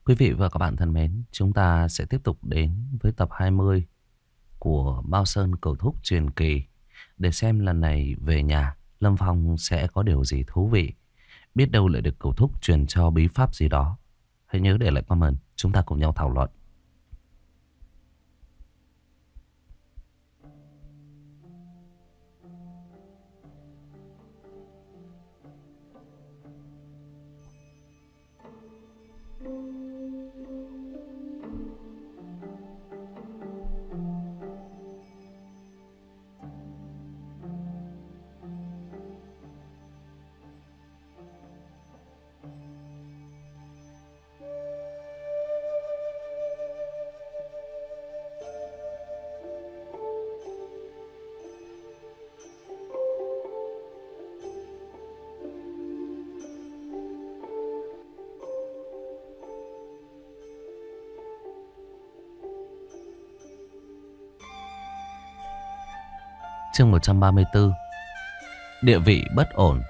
Quý vị và các bạn thân mến, chúng ta sẽ tiếp tục đến với tập 20 của Mao Sơn Cửu Thúc truyền kỳ để xem lần này về nhà Lâm Phong sẽ có điều gì thú vị. Biết đâu lại được Cửu Thúc truyền cho bí pháp gì đó. Hãy nhớ để lại comment, chúng ta cùng nhau thảo luận. Chương 134, địa vị bất ổn.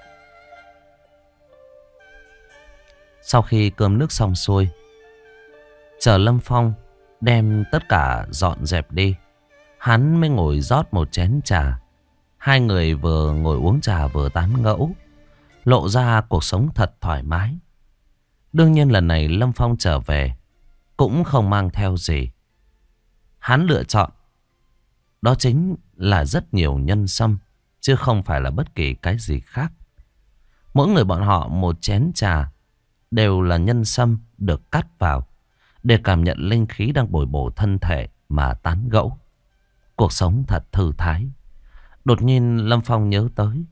Sau khi cơm nước xong xuôi, chờ Lâm Phong đem tất cả dọn dẹp đi, hắn mới ngồi rót một chén trà. Hai người vừa ngồi uống trà vừa tán gẫu, lộ ra cuộc sống thật thoải mái. Đương nhiên lần này Lâm Phong trở về cũng không mang theo gì. Hắn lựa chọn đó chính là rất nhiều nhân sâm, chứ không phải là bất kỳ cái gì khác. Mỗi người bọn họ một chén trà đều là nhân sâm được cắt vào để cảm nhận linh khí đang bồi bổ thân thể mà tán gẫu. Cuộc sống thật thư thái. Đột nhiên Lâm Phong nhớ tới,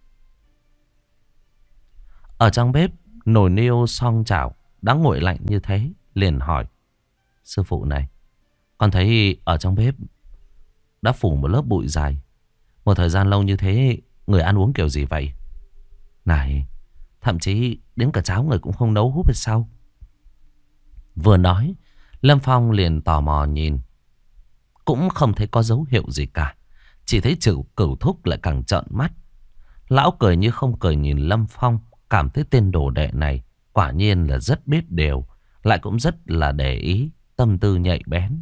ở trong bếp nồi niêu song chảo đã nguội lạnh như thế, liền hỏi: sư phụ này, con thấy ở trong bếp đã phủ một lớp bụi dày, một thời gian lâu như thế, người ăn uống kiểu gì vậy? Này, thậm chí đến cả cháo người cũng không nấu húp hay sao? Vừa nói, Lâm Phong liền tò mò nhìn. Cũng không thấy có dấu hiệu gì cả. Chỉ thấy Cửu Thúc lại càng trợn mắt. Lão cười như không cười nhìn Lâm Phong, cảm thấy tên đồ đệ này quả nhiên là rất biết điều, lại cũng rất là để ý, tâm tư nhạy bén.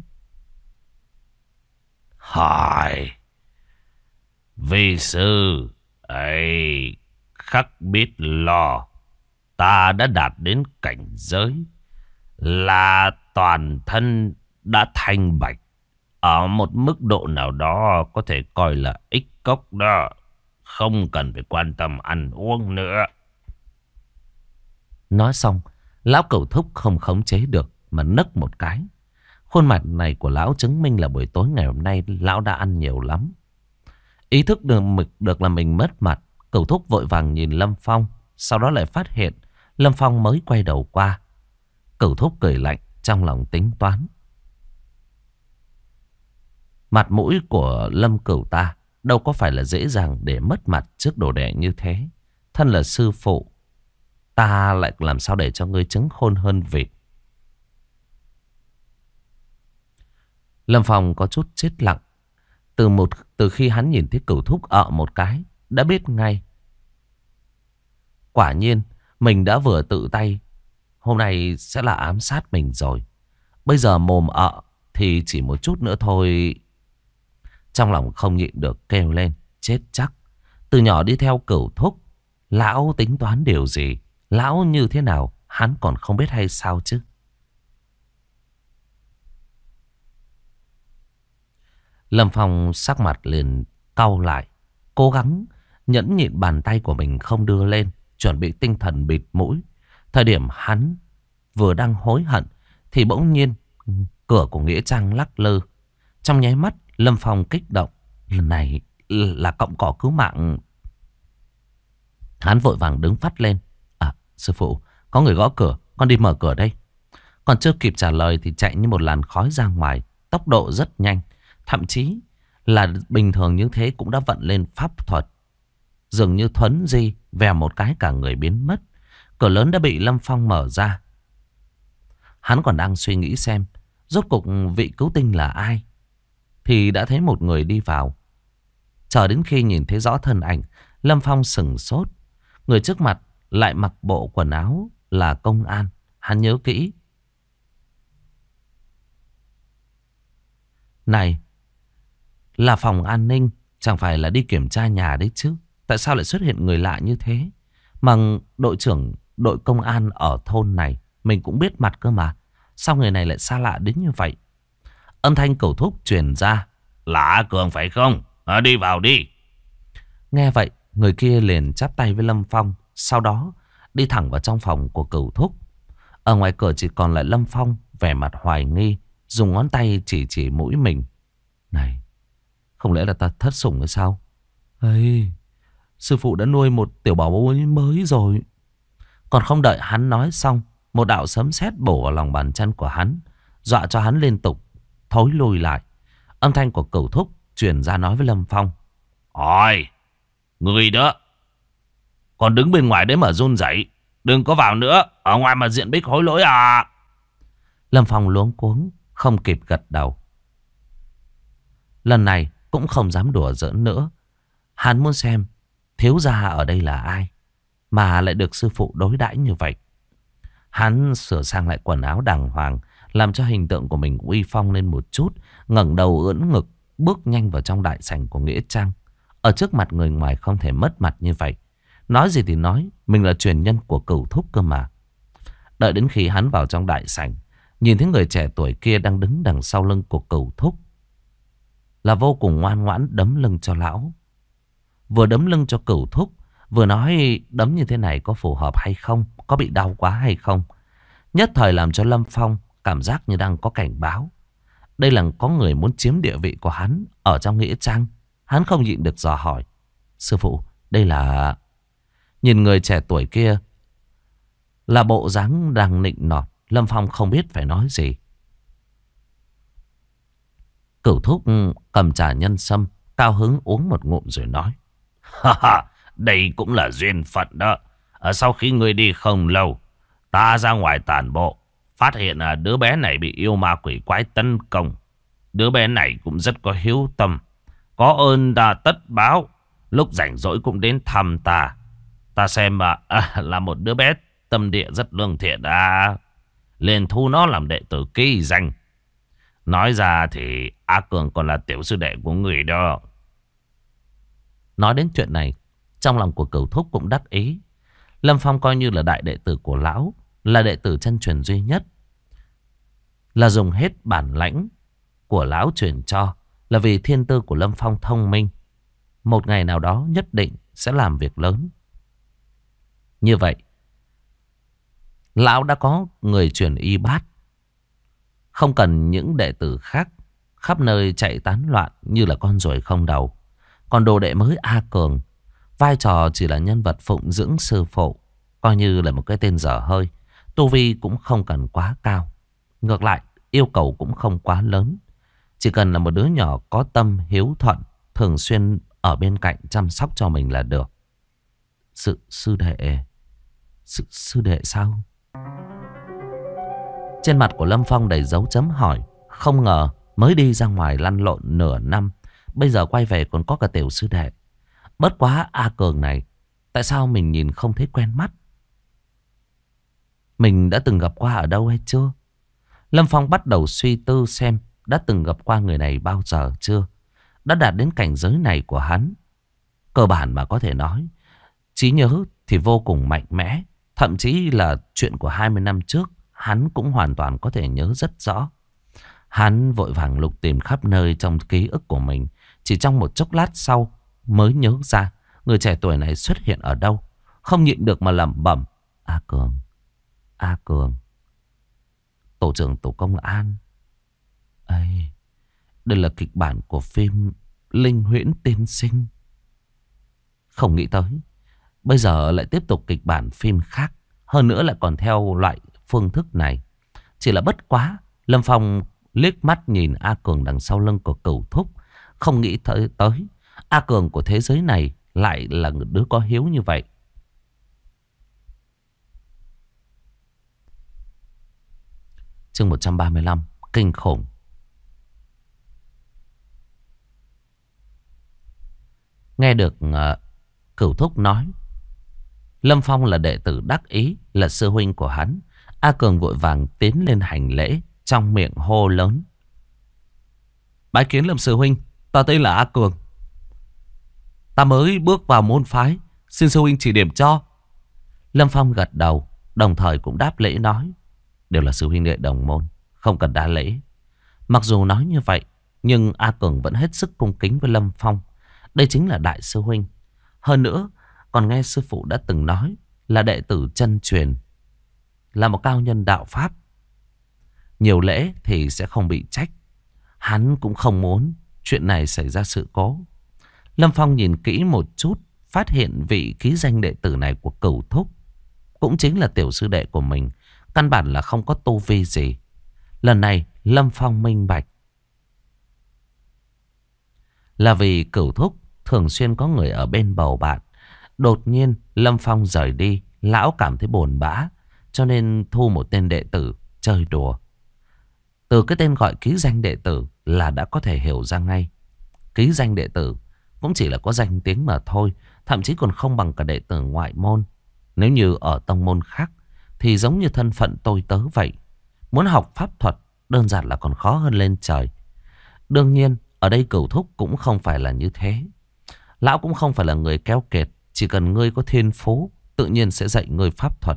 Hỏi, vi sư ấy khắc biết lo, ta đã đạt đến cảnh giới là toàn thân đã thanh bạch, ở một mức độ nào đó có thể coi là ích cốc đó, không cần phải quan tâm ăn uống nữa. Nói xong, lão Cửu Thúc không khống chế được mà nấc một cái. Khuôn mặt này của lão chứng minh là buổi tối ngày hôm nay lão đã ăn nhiều lắm. Ý thức được là mình mất mặt, Cửu Thúc vội vàng nhìn Lâm Phong, sau đó lại phát hiện Lâm Phong mới quay đầu qua. Cửu Thúc cười lạnh, trong lòng tính toán. Mặt mũi của Lâm Cửu ta đâu có phải là dễ dàng để mất mặt trước đồ đệ như thế. Thân là sư phụ, ta lại làm sao để cho ngươi trứng khôn hơn vịt. Lâm Phong có chút chết lặng. Từ khi hắn nhìn thấy Cửu Thúc một cái, đã biết ngay. Quả nhiên, mình đã vừa tự tay, hôm nay sẽ là ám sát mình rồi. Bây giờ mồm thì chỉ một chút nữa thôi. Trong lòng không nhịn được kêu lên, chết chắc. Từ nhỏ đi theo Cửu Thúc, lão tính toán điều gì, lão như thế nào, hắn còn không biết hay sao chứ. Lâm Phong sắc mặt liền cau lại, cố gắng nhẫn nhịn bàn tay của mình không đưa lên, chuẩn bị tinh thần bịt mũi. Thời điểm hắn vừa đang hối hận thì bỗng nhiên cửa của nghĩa trang lắc lư. Trong nháy mắt Lâm Phong kích động, lần này là cọng cỏ cứu mạng. Hắn vội vàng đứng phắt lên. Sư phụ, có người gõ cửa, con đi mở cửa đây. Còn chưa kịp trả lời thì chạy như một làn khói ra ngoài, tốc độ rất nhanh. Thậm chí là bình thường như thế cũng đã vận lên pháp thuật. Dường như thuấn di, vèo một cái cả người biến mất. Cửa lớn đã bị Lâm Phong mở ra. Hắn còn đang suy nghĩ xem rốt cuộc vị cứu tinh là ai, thì đã thấy một người đi vào. Chờ đến khi nhìn thấy rõ thân ảnh, Lâm Phong sững sốt. Người trước mặt lại mặc bộ quần áo là công an. Hắn nhớ kỹ, Này, là phòng an ninh, chẳng phải là đi kiểm tra nhà đấy chứ? Tại sao lại xuất hiện người lạ như thế? Mà đội trưởng đội công an ở thôn này mình cũng biết mặt cơ mà. Sao người này lại xa lạ đến như vậy? Âm thanh Cửu Thúc truyền ra. Là A Cường phải không? Đi vào đi. Nghe vậy, người kia liền chắp tay với Lâm Phong. Sau đó đi thẳng vào trong phòng của Cửu Thúc. Ở ngoài cửa chỉ còn lại Lâm Phong, vẻ mặt hoài nghi, dùng ngón tay chỉ mũi mình. Này, không lẽ là ta thất sủng hay sao? Ê, sư phụ đã nuôi một tiểu bảo bối mới rồi. Còn không đợi hắn nói xong, một đạo sấm sét bổ vào lòng bàn chân của hắn, dọa cho hắn liên tục thối lùi lại. Âm thanh của Cửu Thúc truyền ra nói với Lâm Phong. Ôi, người đó còn đứng bên ngoài đấy mà run rẩy, đừng có vào nữa, ở ngoài mà diện bích hối lỗi à. Lâm Phong luống cuống, không kịp gật đầu. Lần này cũng không dám đùa giỡn nữa. Hắn muốn xem thiếu gia ở đây là ai mà lại được sư phụ đối đãi như vậy. Hắn sửa sang lại quần áo đàng hoàng, làm cho hình tượng của mình uy phong lên một chút, ngẩng đầu ưỡn ngực, bước nhanh vào trong đại sảnh của nghĩa trang. Ở trước mặt người ngoài không thể mất mặt như vậy. Nói gì thì nói, mình là truyền nhân của Cửu Thúc cơ mà. Đợi đến khi hắn vào trong đại sảnh, nhìn thấy người trẻ tuổi kia đang đứng đằng sau lưng của Cửu Thúc, là vô cùng ngoan ngoãn đấm lưng cho lão. Vừa đấm lưng cho Cửu Thúc, vừa nói đấm như thế này có phù hợp hay không, có bị đau quá hay không. Nhất thời làm cho Lâm Phong cảm giác như đang có cảnh báo. Đây là có người muốn chiếm địa vị của hắn ở trong nghĩa trang. Hắn không nhịn được dò hỏi. Sư phụ, đây là... Nhìn người trẻ tuổi kia là bộ dáng đang nịnh nọt, Lâm Phong không biết phải nói gì. Cửu Thúc cầm trà nhân sâm, cao hứng uống một ngụm rồi nói. Đây cũng là duyên phận đó. Sau khi ngươi đi không lâu, ta ra ngoài tản bộ, phát hiện là đứa bé này bị yêu ma quỷ quái tấn công. Đứa bé này cũng rất có hiếu tâm, có ơn ta tất báo, lúc rảnh rỗi cũng đến thăm ta. Ta xem là một đứa bé tâm địa rất lương thiện liền thu nó làm đệ tử ký danh. Nói ra thì A Cường còn là tiểu sư đệ của người đó. Nói đến chuyện này, trong lòng của Cửu Thúc cũng đắc ý. Lâm Phong coi như là đại đệ tử của lão, là đệ tử chân truyền duy nhất, là dùng hết bản lãnh của lão truyền cho, là vì thiên tư của Lâm Phong thông minh, một ngày nào đó nhất định sẽ làm việc lớn. Như vậy, lão đã có người truyền y bát, không cần những đệ tử khác khắp nơi chạy tán loạn như là con ruồi không đầu. Còn đồ đệ mới A Cường, vai trò chỉ là nhân vật phụng dưỡng sư phụ, coi như là một cái tên dở hơi. Tu vi cũng không cần quá cao, ngược lại yêu cầu cũng không quá lớn. Chỉ cần là một đứa nhỏ có tâm hiếu thuận, thường xuyên ở bên cạnh chăm sóc cho mình là được. Sư đệ sao? Trên mặt của Lâm Phong đầy dấu chấm hỏi. Không ngờ mới đi ra ngoài lăn lộn nửa năm, bây giờ quay về còn có cả tiểu sư đệ. Bất quá A Cường này, tại sao mình nhìn không thấy quen mắt? Mình đã từng gặp qua ở đâu hay chưa? Lâm Phong bắt đầu suy tư xem đã từng gặp qua người này bao giờ chưa. Đã đạt đến cảnh giới này của hắn, cơ bản mà có thể nói, trí nhớ thì vô cùng mạnh mẽ. Thậm chí là chuyện của 20 năm trước, hắn cũng hoàn toàn có thể nhớ rất rõ. Hắn vội vàng lục tìm khắp nơi trong ký ức của mình. Chỉ trong một chốc lát sau mới nhớ ra người trẻ tuổi này xuất hiện ở đâu. Không nhịn được mà lẩm bẩm. A Cường, tổ trưởng tổ công an. Ây, đây là kịch bản của phim Linh Huyễn Tiên Sinh. Không nghĩ tới bây giờ lại tiếp tục kịch bản phim khác, hơn nữa lại còn theo loại phương thức này. Chỉ là bất quá, Lâm Phong liếc mắt nhìn A Cường đằng sau lưng của Cửu Thúc, không nghĩ tới A Cường của thế giới này lại là đứa có hiếu như vậy. Chương 135, kinh khủng. Nghe được Cửu Thúc nói Lâm Phong là đệ tử đắc ý, là sư huynh của hắn, A Cường vội vàng tiến lên hành lễ, trong miệng hô lớn. Bái kiến Lâm sư huynh. Ta tên là A Cường. Ta mới bước vào môn phái, xin sư huynh chỉ điểm cho. Lâm Phong gật đầu, đồng thời cũng đáp lễ nói. Đều là sư huynh đệ đồng môn, không cần đa lễ. Mặc dù nói như vậy, nhưng A Cường vẫn hết sức cung kính với Lâm Phong. Đây chính là đại sư huynh. Hơn nữa, còn nghe sư phụ đã từng nói là đệ tử chân truyền, là một cao nhân đạo pháp. Nhiều lễ thì sẽ không bị trách. Hắn cũng không muốn chuyện này xảy ra sự cố. Lâm Phong nhìn kỹ một chút, phát hiện vị ký danh đệ tử này của Cửu Thúc cũng chính là tiểu sư đệ của mình, căn bản là không có tu vi gì. Lần này Lâm Phong minh bạch là vì Cửu Thúc thường xuyên có người ở bên bầu bạn. Đột nhiên Lâm Phong rời đi, lão cảm thấy buồn bã, cho nên thu một tên đệ tử chơi đùa. Từ cái tên gọi ký danh đệ tử là đã có thể hiểu ra ngay. Ký danh đệ tử cũng chỉ là có danh tiếng mà thôi, thậm chí còn không bằng cả đệ tử ngoại môn. Nếu như ở tông môn khác thì giống như thân phận tôi tớ vậy. Muốn học pháp thuật đơn giản là còn khó hơn lên trời. Đương nhiên ở đây Cửu Thúc cũng không phải là như thế. Lão cũng không phải là người keo kiệt. Chỉ cần ngươi có thiên phú, tự nhiên sẽ dạy ngươi pháp thuật.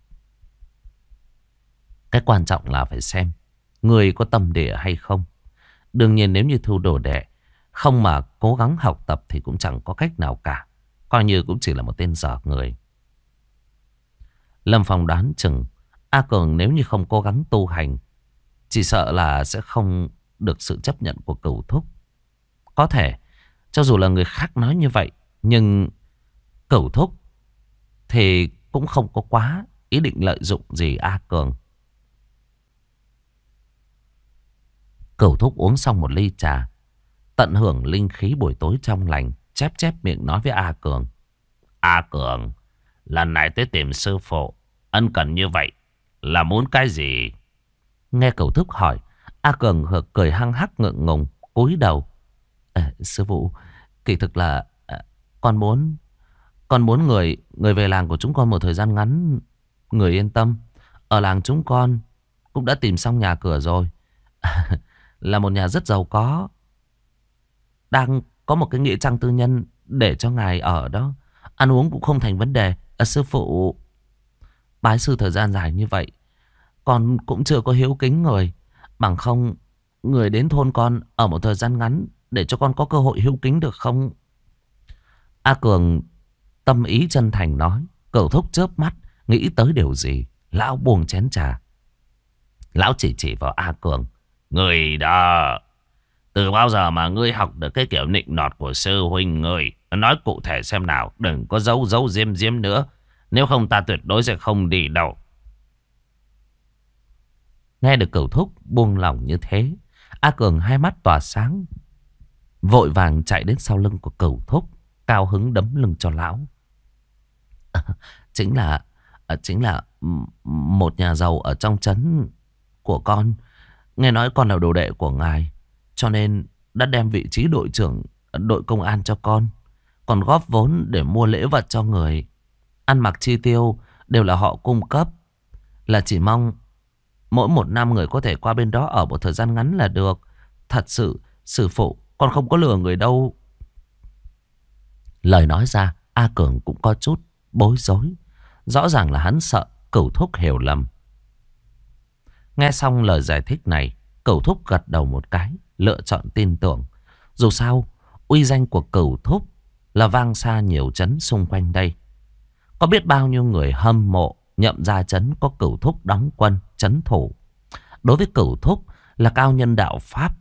Cái quan trọng là phải xem ngươi có tâm địa hay không. Đương nhiên nếu như thu đồ đệ không mà cố gắng học tập thì cũng chẳng có cách nào cả. Coi như cũng chỉ là một tên dở người. Lâm Phong đoán chừng A Cường nếu như không cố gắng tu hành, chỉ sợ là sẽ không được sự chấp nhận của Cửu Thúc. Có thể cho dù là người khác nói như vậy, nhưng Cửu Thúc thì cũng không có quá ý định lợi dụng gì A Cường. Cửu Thúc uống xong một ly trà, tận hưởng linh khí buổi tối trong lành, chép chép miệng nói với A Cường. A Cường, lần này tới tìm sư phụ, ân cần như vậy là muốn cái gì? Nghe Cửu Thúc hỏi, A Cường cười hăng hắc ngượng ngùng, cúi đầu. Sư phụ, kỳ thực là con muốn người về làng của chúng con một thời gian ngắn. Người yên tâm, ở làng chúng con cũng đã tìm xong nhà cửa rồi. Là một nhà rất giàu có, đang có một cái nghĩa trang tư nhân để cho ngài ở đó. Ăn uống cũng không thành vấn đề. Sư phụ, bái sư thời gian dài như vậy, con cũng chưa có hiếu kính người. Bằng không, người đến thôn con ở một thời gian ngắn để cho con có cơ hội hiếu kính được không? A Cường tâm ý chân thành nói. Cửu Thúc chớp mắt, nghĩ tới điều gì. Lão buông chén trà. Lão chỉ vào A Cường. Người đó, từ bao giờ mà ngươi học được cái kiểu nịnh nọt của sư huynh ngươi? Nói cụ thể xem nào, đừng có giấu diếm nữa. Nếu không ta tuyệt đối sẽ không đi đâu. Nghe được Cửu Thúc buông lòng như thế, A Cường hai mắt tỏa sáng, vội vàng chạy đến sau lưng của Cửu Thúc, cao hứng đấm lưng cho lão. Chính là một nhà giàu ở trong trấn của con. Nghe nói con là đồ đệ của ngài, cho nên đã đem vị trí đội trưởng đội công an cho con. Còn góp vốn để mua lễ vật cho người. Ăn mặc chi tiêu đều là họ cung cấp. Là chỉ mong mỗi một năm người có thể qua bên đó ở một thời gian ngắn là được. Thật sự, sư phụ, con không có lừa người đâu. Lời nói ra, A Cường cũng có chút bối rối. Rõ ràng là hắn sợ Cửu Thúc hiểu lầm. Nghe xong lời giải thích này, Cửu Thúc gật đầu một cái, lựa chọn tin tưởng. Dù sao, uy danh của Cửu Thúc là vang xa nhiều trấn xung quanh đây. Có biết bao nhiêu người hâm mộ Nhậm Gia trấn có Cửu Thúc đóng quân trấn thủ. Đối với Cửu Thúc là cao nhân đạo pháp.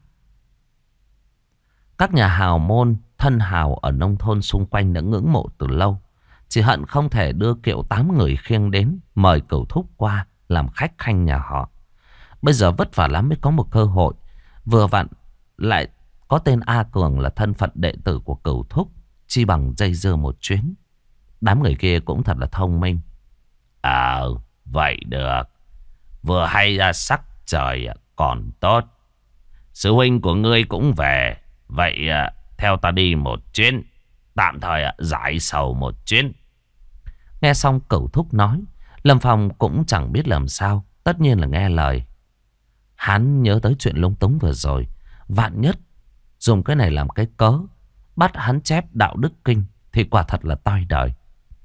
Các nhà hào môn, thân hào ở nông thôn xung quanh đã ngưỡng mộ từ lâu. Chỉ hận không thể đưa kiệu 8 người khiêng đến, mời Cửu Thúc qua làm khách khanh nhà họ. Bây giờ vất vả lắm mới có một cơ hội. Vừa vặn lại có tên A Cường là thân phận đệ tử của Cửu Thúc. Chi bằng dây dưa một chuyến. Đám người kia cũng thật là thông minh. Vậy được. Vừa hay ra sắc trời còn tốt. Sư huynh của ngươi cũng về. Vậy theo ta đi một chuyến. Tạm thời giải sầu một chuyến. Nghe xong Cửu Thúc nói, Lâm Phong cũng chẳng biết làm sao. Tất nhiên là nghe lời. Hắn nhớ tới chuyện lung túng vừa rồi. Vạn nhất dùng cái này làm cái cớ bắt hắn chép đạo đức kinh thì quả thật là toi đời.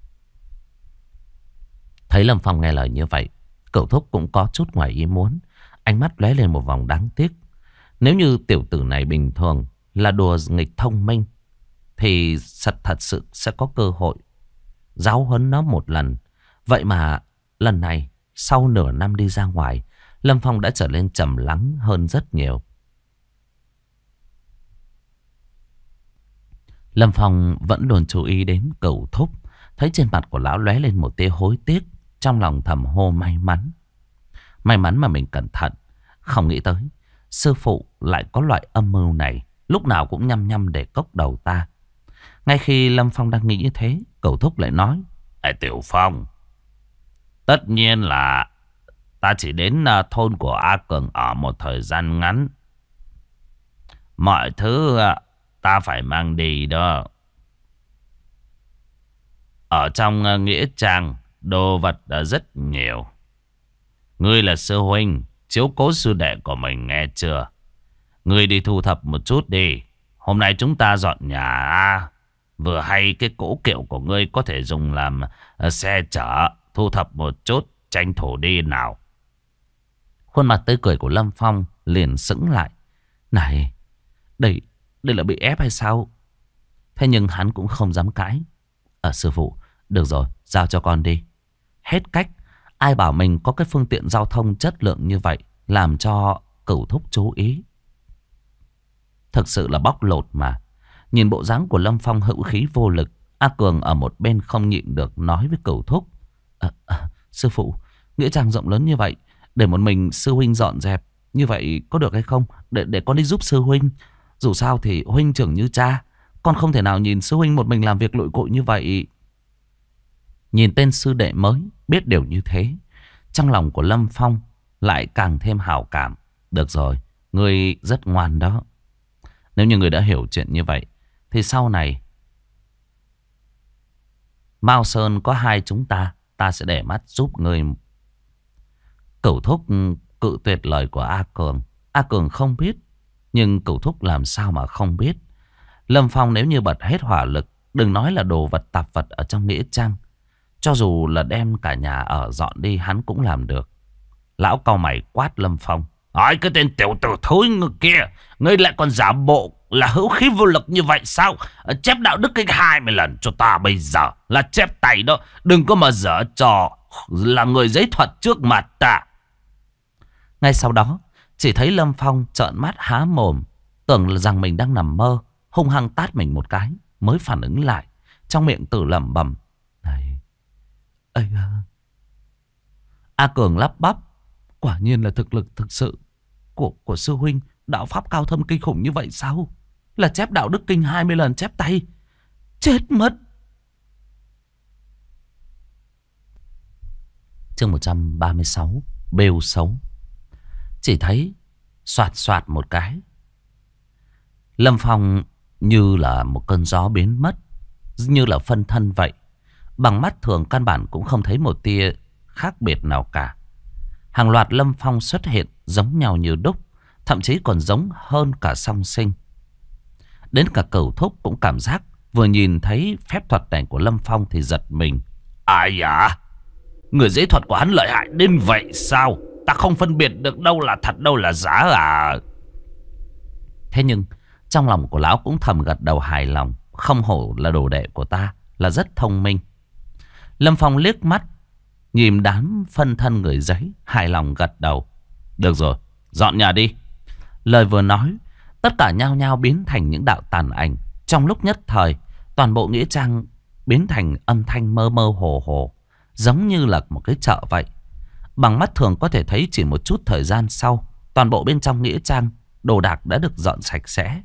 Thấy Lâm Phong nghe lời như vậy, Cửu Thúc cũng có chút ngoài ý muốn. Ánh mắt lóe lên một vòng đáng tiếc. Nếu như tiểu tử này bình thường là đùa nghịch thông minh thì thật sự sẽ có cơ hội giáo huấn nó một lần. Vậy mà lần này sau nửa năm đi ra ngoài, Lâm Phong đã trở nên trầm lắng hơn rất nhiều. Lâm Phong vẫn luôn chú ý đến Cửu Thúc. Thấy trên mặt của lão lóe lên một tia hối tiếc, trong lòng thầm hô may mắn. May mắn mà mình cẩn thận. Không nghĩ tới sư phụ lại có loại âm mưu này, lúc nào cũng nhăm nhăm để cốc đầu ta. Ngay khi Lâm Phong đang nghĩ như thế, Cửu Thúc lại nói: Ê Tiểu Phong, tất nhiên là ta chỉ đến thôn của A Cường ở một thời gian ngắn. Mọi thứ ta phải mang đi đó. Ở trong nghĩa trang, đồ vật đã rất nhiều. Ngươi là sư huynh, chiếu cố sư đệ của mình nghe chưa? Ngươi đi thu thập một chút đi. Hôm nay chúng ta dọn nhà. Vừa hay cái cỗ kiệu của ngươi có thể dùng làm xe chở. Thu thập một chút, tranh thủ đi nào. Khuôn mặt tươi cười của Lâm Phong liền sững lại. Này, đây là bị ép hay sao? Thế nhưng hắn cũng không dám cãi. Sư phụ, được rồi, giao cho con đi. Hết cách, ai bảo mình có cái phương tiện giao thông chất lượng như vậy, làm cho Cửu Thúc chú ý. Thực sự là bóc lột mà. Nhìn bộ dáng của Lâm Phong hữu khí vô lực, A Cường ở một bên không nhịn được nói với Cửu Thúc: Sư phụ, nghĩa trang rộng lớn như vậy, để một mình sư huynh dọn dẹp như vậy có được hay không? Để con đi giúp sư huynh. Dù sao thì huynh trưởng như cha, con không thể nào nhìn sư huynh một mình làm việc lội cội như vậy. Nhìn tên sư đệ mới biết điều như thế, trong lòng của Lâm Phong lại càng thêm hảo cảm. Được rồi, ngươi rất ngoan đó. Nếu như ngươi đã hiểu chuyện như vậy thì sau này Mao Sơn có hai chúng ta sẽ để mắt giúp ngươi. Cửu Thúc cự tuyệt lời của A Cường. A Cường không biết, nhưng Cửu Thúc làm sao mà không biết. Lâm Phong nếu như bật hết hỏa lực, đừng nói là đồ vật tạp vật ở trong nghĩa trang, cho dù là đem cả nhà ở dọn đi hắn cũng làm được. Lão cau mày quát Lâm Phong: Hỏi cái tên tiểu tử thối kia, ngươi lại còn giả bộ là hữu khí vô lực như vậy sao? Chép đạo đức kinh 20 lần cho ta bây giờ là chép tay đó. Đừng có mà dở trò là người giấy thuật trước mặt ta. Ngay sau đó, chỉ thấy Lâm Phong trợn mắt há mồm, tưởng rằng mình đang nằm mơ, hung hăng tát mình một cái, mới phản ứng lại, trong miệng tự lẩm bẩm: Này, ây à. A Cường lắp bắp: Quả nhiên là thực lực thực sự của sư huynh, đạo pháp cao thâm kinh khủng như vậy sao? Là chép đạo đức kinh 20 lần chép tay. Chết mất. Chương 136, bêu xấu. Chỉ thấy xoạt xoạt một cái, Lâm Phong như là một cơn gió biến mất, như là phân thân vậy. Bằng mắt thường căn bản cũng không thấy một tia khác biệt nào cả. Hàng loạt Lâm Phong xuất hiện giống nhau như đúc, thậm chí còn giống hơn cả song sinh. Đến cả Cửu Thúc cũng cảm giác vừa nhìn thấy phép thuật này của Lâm Phong thì giật mình. Ai à? Người giấy thuật của hắn lợi hại đến vậy sao? Ta không phân biệt được đâu là thật đâu là giả à? Thế nhưng trong lòng của lão cũng thầm gật đầu hài lòng. Không hổ là đồ đệ của ta, là rất thông minh. Lâm Phong liếc mắt nhìn đám phân thân người giấy, hài lòng gật đầu. Được rồi, dọn nhà đi. Lời vừa nói, tất cả nhao nhao biến thành những đạo tàn ảnh. Trong lúc nhất thời, toàn bộ nghĩa trang biến thành âm thanh mơ mơ hồ hồ, giống như là một cái chợ vậy. Bằng mắt thường có thể thấy chỉ một chút thời gian sau, toàn bộ bên trong nghĩa trang, đồ đạc đã được dọn sạch sẽ.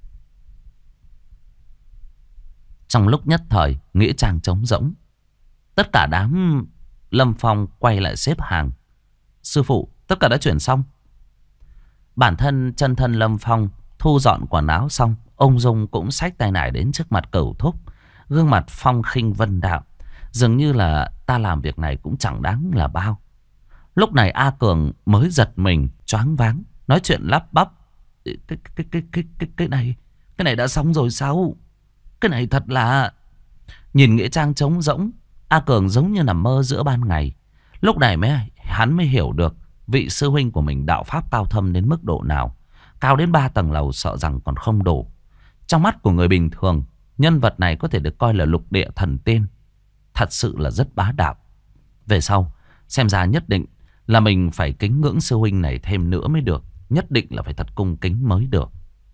Trong lúc nhất thời, nghĩa trang trống rỗng. Tất cả đám Lâm Phong quay lại xếp hàng. Sư phụ, tất cả đã chuyển xong. Bản thân chân thân Lâm Phong thu dọn quần áo xong, ông Dung cũng xách tay nải đến trước mặt Cửu Thúc, gương mặt phong khinh vân đạo, dường như là ta làm việc này cũng chẳng đáng là bao. Lúc này A Cường mới giật mình, choáng váng, nói chuyện lắp bắp. Cái này Cái này đã xong rồi sao? Cái này thật là... Nhìn nghĩa trang trống rỗng, A Cường giống như nằm mơ giữa ban ngày. Lúc này hắn mới hiểu được vị sư huynh của mình đạo pháp cao thâm đến mức độ nào. Cao đến 3 tầng lầu sợ rằng còn không đủ. Trong mắt của người bình thường, nhân vật này có thể được coi là lục địa thần tiên. Thật sự là rất bá đạo. Về sau, xem ra nhất định là mình phải kính ngưỡng sư huynh này thêm nữa mới được. Nhất định là phải thật cung kính mới được.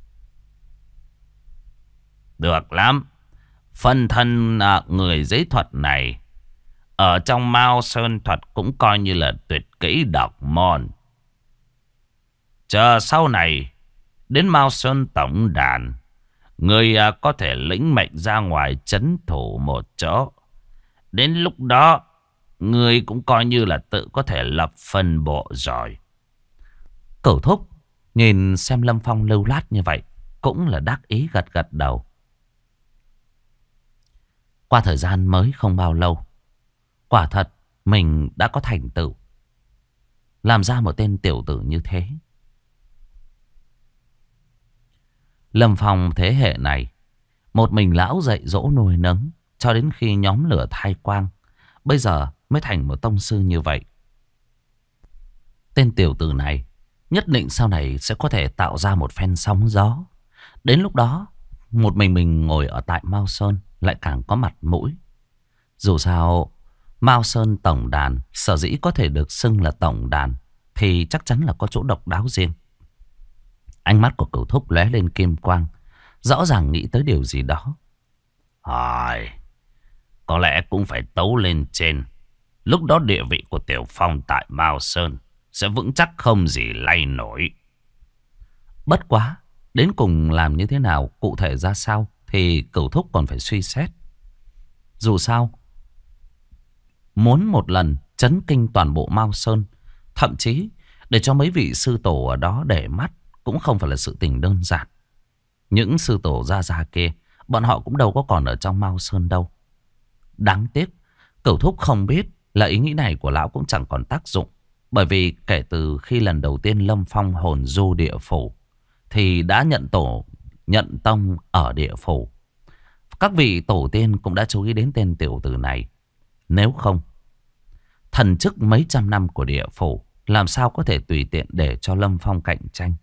Được lắm. Phân thân người giấy thuật này ở trong Mao Sơn thuật cũng coi như là tuyệt kỹ độc môn. Chờ sau này đến Mao Sơn tổng đàn, người có thể lĩnh mệnh ra ngoài trấn thủ một chỗ. Đến lúc đó, người cũng coi như là tự có thể lập phân bộ rồi. Cửu thúc nhìn xem Lâm Phong lưu lát như vậy, cũng là đắc ý gật gật đầu. Qua thời gian mới không bao lâu, quả thật mình đã có thành tựu, làm ra một tên tiểu tử như thế. Lâm Phong thế hệ này, một mình lão dạy dỗ nuôi nấng cho đến khi nhóm lửa thai quang, bây giờ mới thành một tông sư như vậy. Tên tiểu tử này nhất định sau này sẽ có thể tạo ra một phen sóng gió. Đến lúc đó, một mình ngồi ở tại Mao Sơn lại càng có mặt mũi. Dù sao, Mao Sơn tổng đàn sở dĩ có thể được xưng là tổng đàn thì chắc chắn là có chỗ độc đáo riêng. Ánh mắt của Cửu thúc lóe lên kim quang, rõ ràng nghĩ tới điều gì đó. Có lẽ cũng phải tấu lên trên. Lúc đó địa vị của Tiểu Phong tại Mao Sơn sẽ vững chắc không gì lay nổi. Bất quá, đến cùng làm như thế nào, cụ thể ra sao thì Cửu thúc còn phải suy xét. Dù sao, muốn một lần chấn kinh toàn bộ Mao Sơn, thậm chí để cho mấy vị sư tổ ở đó để mắt, cũng không phải là sự tình đơn giản. Những sư tổ gia kia, bọn họ cũng đâu có còn ở trong Mao Sơn đâu. Đáng tiếc, Cửu thúc không biết là ý nghĩ này của lão cũng chẳng còn tác dụng. Bởi vì kể từ khi lần đầu tiên Lâm Phong hồn du địa phủ thì đã nhận tông ở địa phủ. Các vị tổ tiên cũng đã chú ý đến tên tiểu tử này. Nếu không, thần chức mấy trăm năm của địa phủ làm sao có thể tùy tiện để cho Lâm Phong cạnh tranh.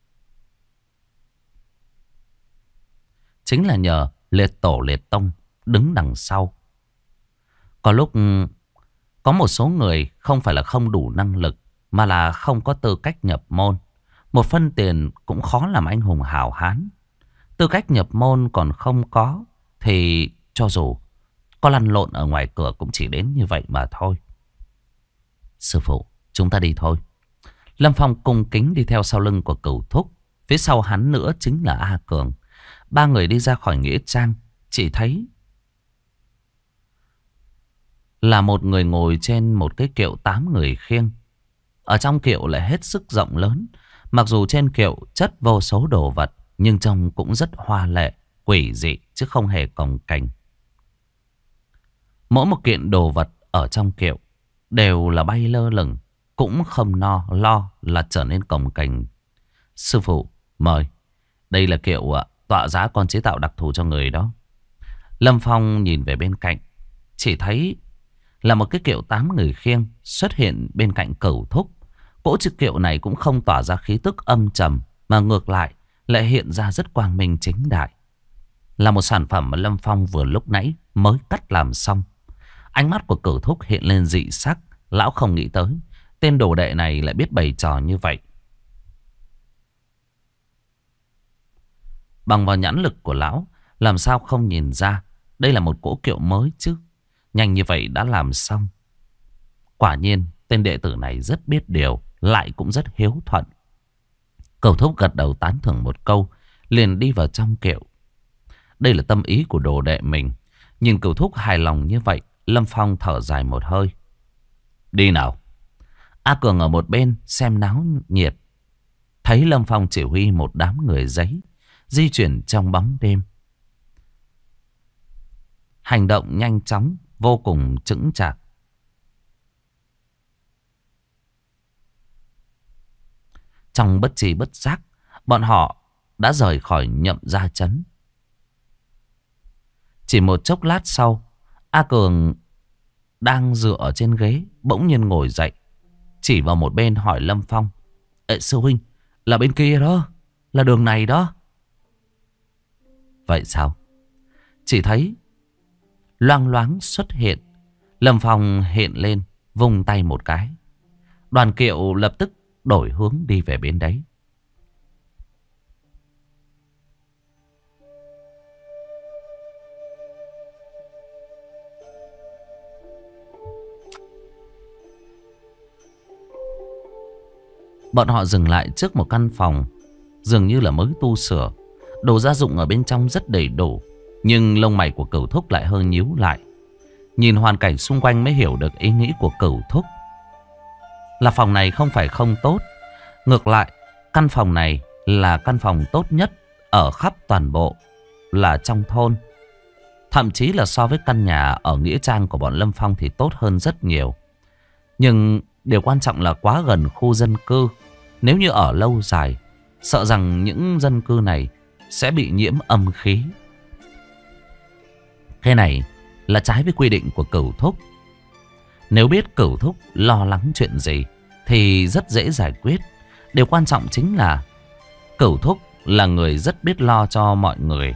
Chính là nhờ liệt tổ liệt tông đứng đằng sau. Có lúc có một số người không phải là không đủ năng lực, mà là không có tư cách nhập môn. Một phân tiền cũng khó làm anh hùng hào hán. Tư cách nhập môn còn không có thì cho dù có lăn lộn ở ngoài cửa cũng chỉ đến như vậy mà thôi. Sư phụ, chúng ta đi thôi. Lâm Phong cung kính đi theo sau lưng của Cửu thúc. Phía sau hắn nữa chính là A Cường. Ba người đi ra khỏi nghĩa trang, chỉ thấy là một người ngồi trên một cái kiệu 8 người khiêng. Ở trong kiệu lại hết sức rộng lớn. Mặc dù trên kiệu chất vô số đồ vật, nhưng trông cũng rất hoa lệ, quỷ dị chứ không hề cồng kềnh. Mỗi một kiện đồ vật ở trong kiệu đều là bay lơ lửng, cũng không lo là trở nên cồng kềnh. Sư phụ, mời. Đây là kiệu tọa giá con chế tạo đặc thù cho người đó. Lâm Phong nhìn về bên cạnh, chỉ thấy là một cái kiệu 8 người khiêng xuất hiện bên cạnh Cửu thúc. Cỗ chiếc kiệu này cũng không tỏa ra khí tức âm trầm, mà ngược lại lại hiện ra rất quang minh chính đại. Là một sản phẩm mà Lâm Phong vừa lúc nãy mới cắt làm xong. Ánh mắt của Cửu thúc hiện lên dị sắc. Lão không nghĩ tới tên đồ đệ này lại biết bày trò như vậy. Bằng vào nhãn lực của lão, làm sao không nhìn ra đây là một cỗ kiệu mới chứ. Nhanh như vậy đã làm xong. Quả nhiên tên đệ tử này rất biết điều, lại cũng rất hiếu thuận. Cửu thúc gật đầu tán thưởng một câu, liền đi vào trong kiệu. Đây là tâm ý của đồ đệ mình. Nhìn Cửu thúc hài lòng như vậy, Lâm Phong thở dài một hơi. Đi nào. A Cường ở một bên xem náo nhiệt, thấy Lâm Phong chỉ huy một đám người giấy di chuyển trong bóng đêm. Hành động nhanh chóng, vô cùng chững chạc. Trong bất tri bất giác, bọn họ đã rời khỏi Nhậm Gia trấn. Chỉ một chốc lát sau, A Cường đang dựa ở trên ghế bỗng nhiên ngồi dậy, chỉ vào một bên hỏi Lâm Phong: Ê sư huynh, là bên kia đó, là đường này đó. Vậy sao? Chỉ thấy loang loáng xuất hiện. Lâm Phong hiện lên, vung tay một cái. Đoàn Kiệu lập tức đổi hướng đi về bên đấy. Bọn họ dừng lại trước một căn phòng dường như là mới tu sửa. Đồ gia dụng ở bên trong rất đầy đủ, nhưng lông mày của Cửu Thúc lại hơi nhíu lại. Nhìn hoàn cảnh xung quanh mới hiểu được ý nghĩ của Cửu Thúc. Là phòng này không phải không tốt. Ngược lại, căn phòng này là căn phòng tốt nhất ở khắp toàn bộ là trong thôn. Thậm chí là so với căn nhà ở nghĩa trang của bọn Lâm Phong thì tốt hơn rất nhiều. Nhưng điều quan trọng là quá gần khu dân cư. Nếu như ở lâu dài, sợ rằng những dân cư này sẽ bị nhiễm âm khí. Cái này là trái với quy định của Cửu Thúc. Nếu biết Cửu Thúc lo lắng chuyện gì thì rất dễ giải quyết. Điều quan trọng chính là Cửu Thúc là người rất biết lo cho mọi người.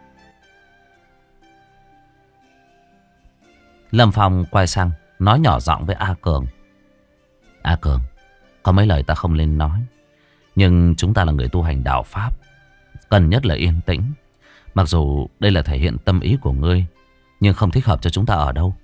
Lâm Phong quay sang nói nhỏ giọng với A Cường: A Cường, có mấy lời ta không nên nói, nhưng chúng ta là người tu hành đạo Pháp, cần nhất là yên tĩnh. Mặc dù đây là thể hiện tâm ý của ngươi, nhưng không thích hợp cho chúng ta ở đâu.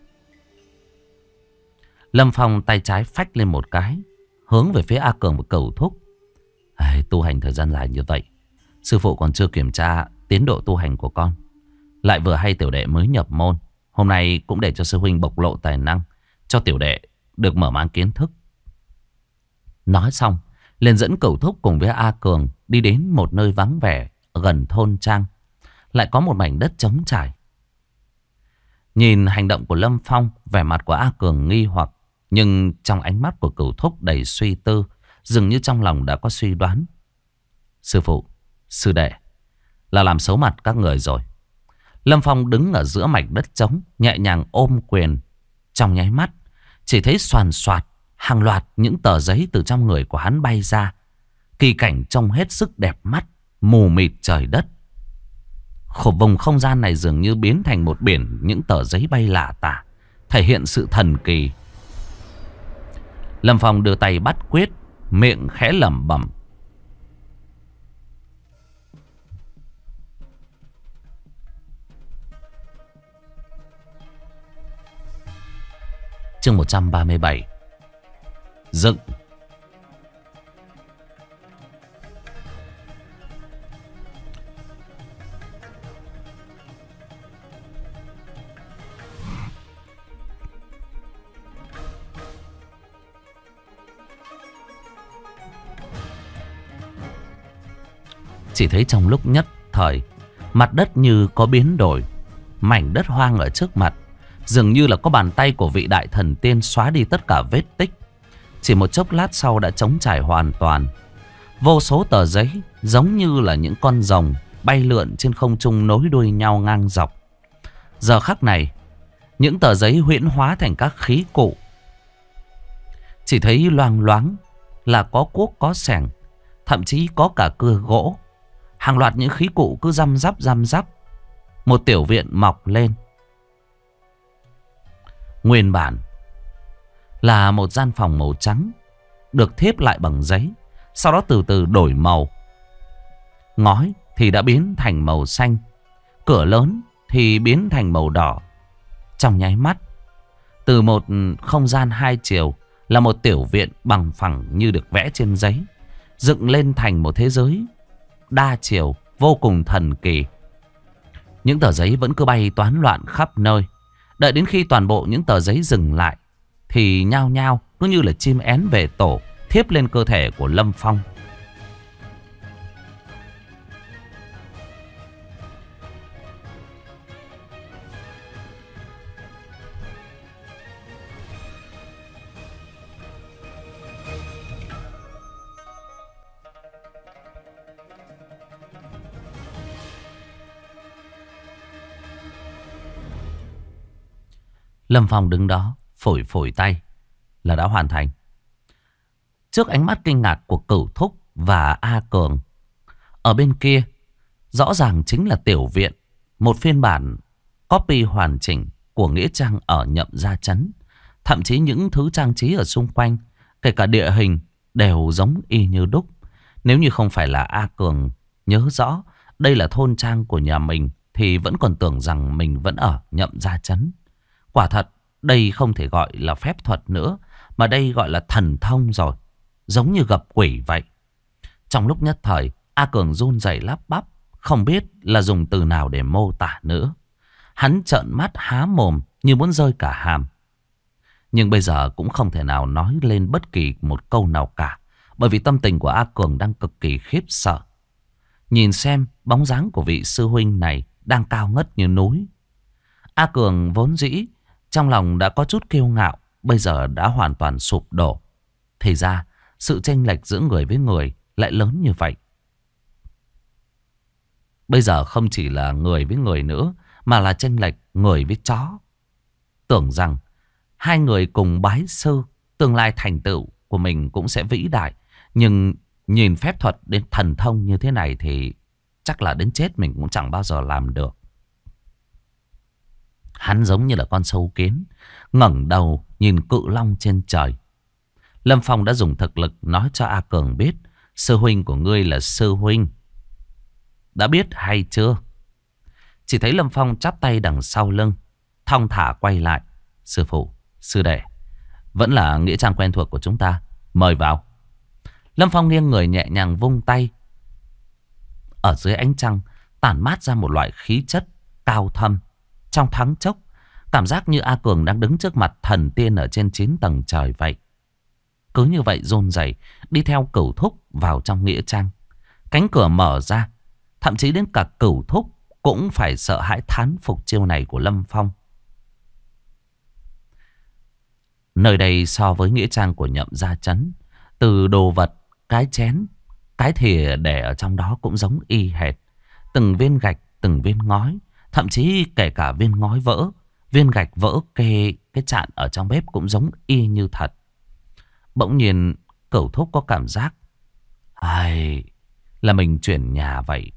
Lâm Phong tay trái phách lên một cái, hướng về phía A Cường và Cửu Thúc. Tu hành thời gian dài như vậy, sư phụ còn chưa kiểm tra tiến độ tu hành của con. Lại vừa hay tiểu đệ mới nhập môn, hôm nay cũng để cho sư huynh bộc lộ tài năng, cho tiểu đệ được mở mang kiến thức. Nói xong, liền dẫn Cửu Thúc cùng với A Cường đi đến một nơi vắng vẻ gần thôn trang. Lại có một mảnh đất trống trải. Nhìn hành động của Lâm Phong, vẻ mặt của A Cường nghi hoặc, nhưng trong ánh mắt của Cửu Thúc đầy suy tư, dường như trong lòng đã có suy đoán. Sư phụ, sư đệ, là làm xấu mặt các người rồi. Lâm Phong đứng ở giữa mảnh đất trống, nhẹ nhàng ôm quyền. Trong nháy mắt, chỉ thấy xoàn xoạt hàng loạt những tờ giấy từ trong người của hắn bay ra. Kỳ cảnh trông hết sức đẹp mắt, mù mịt trời đất. Vùng không gian này dường như biến thành một biển những tờ giấy bay lả tả, thể hiện sự thần kỳ. Lâm Phong đưa tay bắt quyết, miệng khẽ lẩm bẩm. Chương 137. Dựng. Chỉ thấy trong lúc nhất thời, mặt đất như có biến đổi. Mảnh đất hoang ở trước mặt dường như là có bàn tay của vị đại thần tiên xóa đi tất cả vết tích. Chỉ một chốc lát sau đã trống trải hoàn toàn. Vô số tờ giấy giống như là những con rồng bay lượn trên không trung nối đuôi nhau ngang dọc. Giờ khắc này, những tờ giấy huyễn hóa thành các khí cụ. Chỉ thấy loang loáng là có cuốc có xẻng, thậm chí có cả cưa gỗ. Hàng loạt những khí cụ cứ răm rắp. Một tiểu viện mọc lên. Nguyên bản là một gian phòng màu trắng, được thiếp lại bằng giấy, sau đó từ từ đổi màu. Ngói thì đã biến thành màu xanh, cửa lớn thì biến thành màu đỏ. Trong nháy mắt, từ một không gian hai chiều là một tiểu viện bằng phẳng như được vẽ trên giấy, dựng lên thành một thế giới đa chiều vô cùng thần kỳ. Những tờ giấy vẫn cứ bay toán loạn khắp nơi. Đợi đến khi toàn bộ những tờ giấy dừng lại thì nhao nhao cứ như là chim én về tổ, thiếp lên cơ thể của Lâm Phong. Lâm Phong đứng đó phủi phủi tay là đã hoàn thành. Trước ánh mắt kinh ngạc của Cửu Thúc và A Cường, ở bên kia rõ ràng chính là tiểu viện, một phiên bản copy hoàn chỉnh của nghĩa trang ở Nhậm Gia Trấn. Thậm chí những thứ trang trí ở xung quanh, kể cả địa hình, đều giống y như đúc. Nếu như không phải là A Cường nhớ rõ đây là thôn trang của nhà mình, thì vẫn còn tưởng rằng mình vẫn ở Nhậm Gia Trấn. Quả thật, đây không thể gọi là phép thuật nữa, mà đây gọi là thần thông rồi. Giống như gặp quỷ vậy. Trong lúc nhất thời, A Cường run rẩy lắp bắp, không biết là dùng từ nào để mô tả nữa. Hắn trợn mắt há mồm như muốn rơi cả hàm. Nhưng bây giờ cũng không thể nào nói lên bất kỳ một câu nào cả, bởi vì tâm tình của A Cường đang cực kỳ khiếp sợ. Nhìn xem bóng dáng của vị sư huynh này đang cao ngất như núi. A Cường vốn dĩ trong lòng đã có chút kiêu ngạo, bây giờ đã hoàn toàn sụp đổ. Thì ra sự chênh lệch giữa người với người lại lớn như vậy. Bây giờ không chỉ là người với người nữa, mà là chênh lệch người với chó. Tưởng rằng hai người cùng bái sư, tương lai thành tựu của mình cũng sẽ vĩ đại. Nhưng nhìn phép thuật đến thần thông như thế này thì chắc là đến chết mình cũng chẳng bao giờ làm được. Hắn giống như là con sâu kiến, ngẩng đầu nhìn cự long trên trời. Lâm Phong đã dùng thực lực nói cho A Cường biết sư huynh của ngươi là sư huynh. Đã biết hay chưa? Chỉ thấy Lâm Phong chắp tay đằng sau lưng, thong thả quay lại. Sư phụ, sư đệ, vẫn là nghĩa trang quen thuộc của chúng ta, mời vào. Lâm Phong nghiêng người nhẹ nhàng vung tay. Ở dưới ánh trăng tản mát ra một loại khí chất cao thâm. Trong thoáng chốc, cảm giác như A Cường đang đứng trước mặt thần tiên ở trên 9 tầng trời vậy. Cứ như vậy run rẩy đi theo Cửu Thúc vào trong nghĩa trang. Cánh cửa mở ra, thậm chí đến cả Cửu Thúc cũng phải sợ hãi thán phục chiêu này của Lâm Phong. Nơi đây so với nghĩa trang của Nhậm Gia Trấn, từ đồ vật, cái chén, cái thìa để ở trong đó cũng giống y hệt. Từng viên gạch, từng viên ngói, thậm chí kể cả viên ngói vỡ, viên gạch vỡ kê cái chạn ở trong bếp cũng giống y như thật. Bỗng nhiên Cửu Thúc có cảm giác ai là mình chuyển nhà vậy.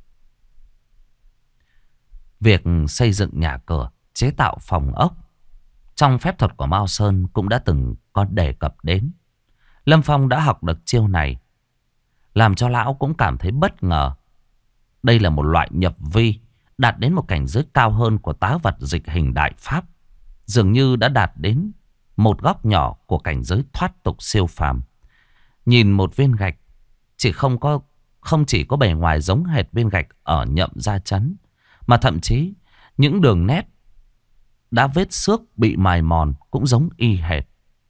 Việc xây dựng nhà cửa, chế tạo phòng ốc trong phép thuật của Mao Sơn cũng đã từng có đề cập đến. Lâm Phong đã học được chiêu này, làm cho lão cũng cảm thấy bất ngờ. Đây là một loại nhập vi đạt đến một cảnh giới cao hơn của tá vật dịch hình đại pháp, dường như đã đạt đến một góc nhỏ của cảnh giới thoát tục siêu phàm. Nhìn một viên gạch không chỉ có bề ngoài giống hệt viên gạch ở Nhậm Gia Trấn, mà thậm chí những đường nét đã vết xước bị mài mòn cũng giống y hệt.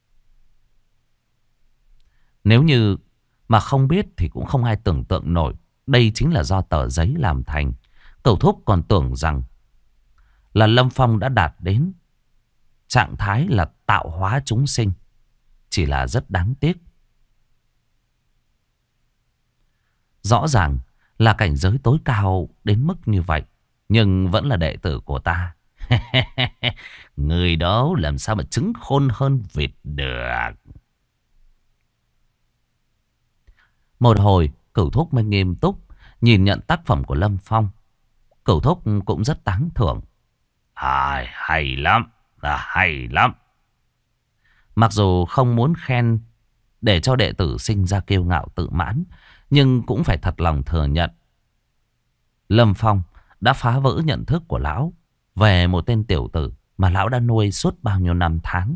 Nếu như mà không biết thì cũng không ai tưởng tượng nổi đây chính là do tờ giấy làm thành. Cửu Thúc còn tưởng rằng là Lâm Phong đã đạt đến trạng thái là tạo hóa chúng sinh. Chỉ là rất đáng tiếc. Rõ ràng là cảnh giới tối cao đến mức như vậy, nhưng vẫn là đệ tử của ta. Người đó làm sao mà trứng khôn hơn vịt được. Một hồi Cửu Thúc mới nghiêm túc nhìn nhận tác phẩm của Lâm Phong. Cửu Thúc cũng rất tán thưởng. Hay lắm, hay lắm. Mặc dù không muốn khen để cho đệ tử sinh ra kiêu ngạo tự mãn, nhưng cũng phải thật lòng thừa nhận Lâm Phong đã phá vỡ nhận thức của lão về một tên tiểu tử mà lão đã nuôi suốt bao nhiêu năm tháng.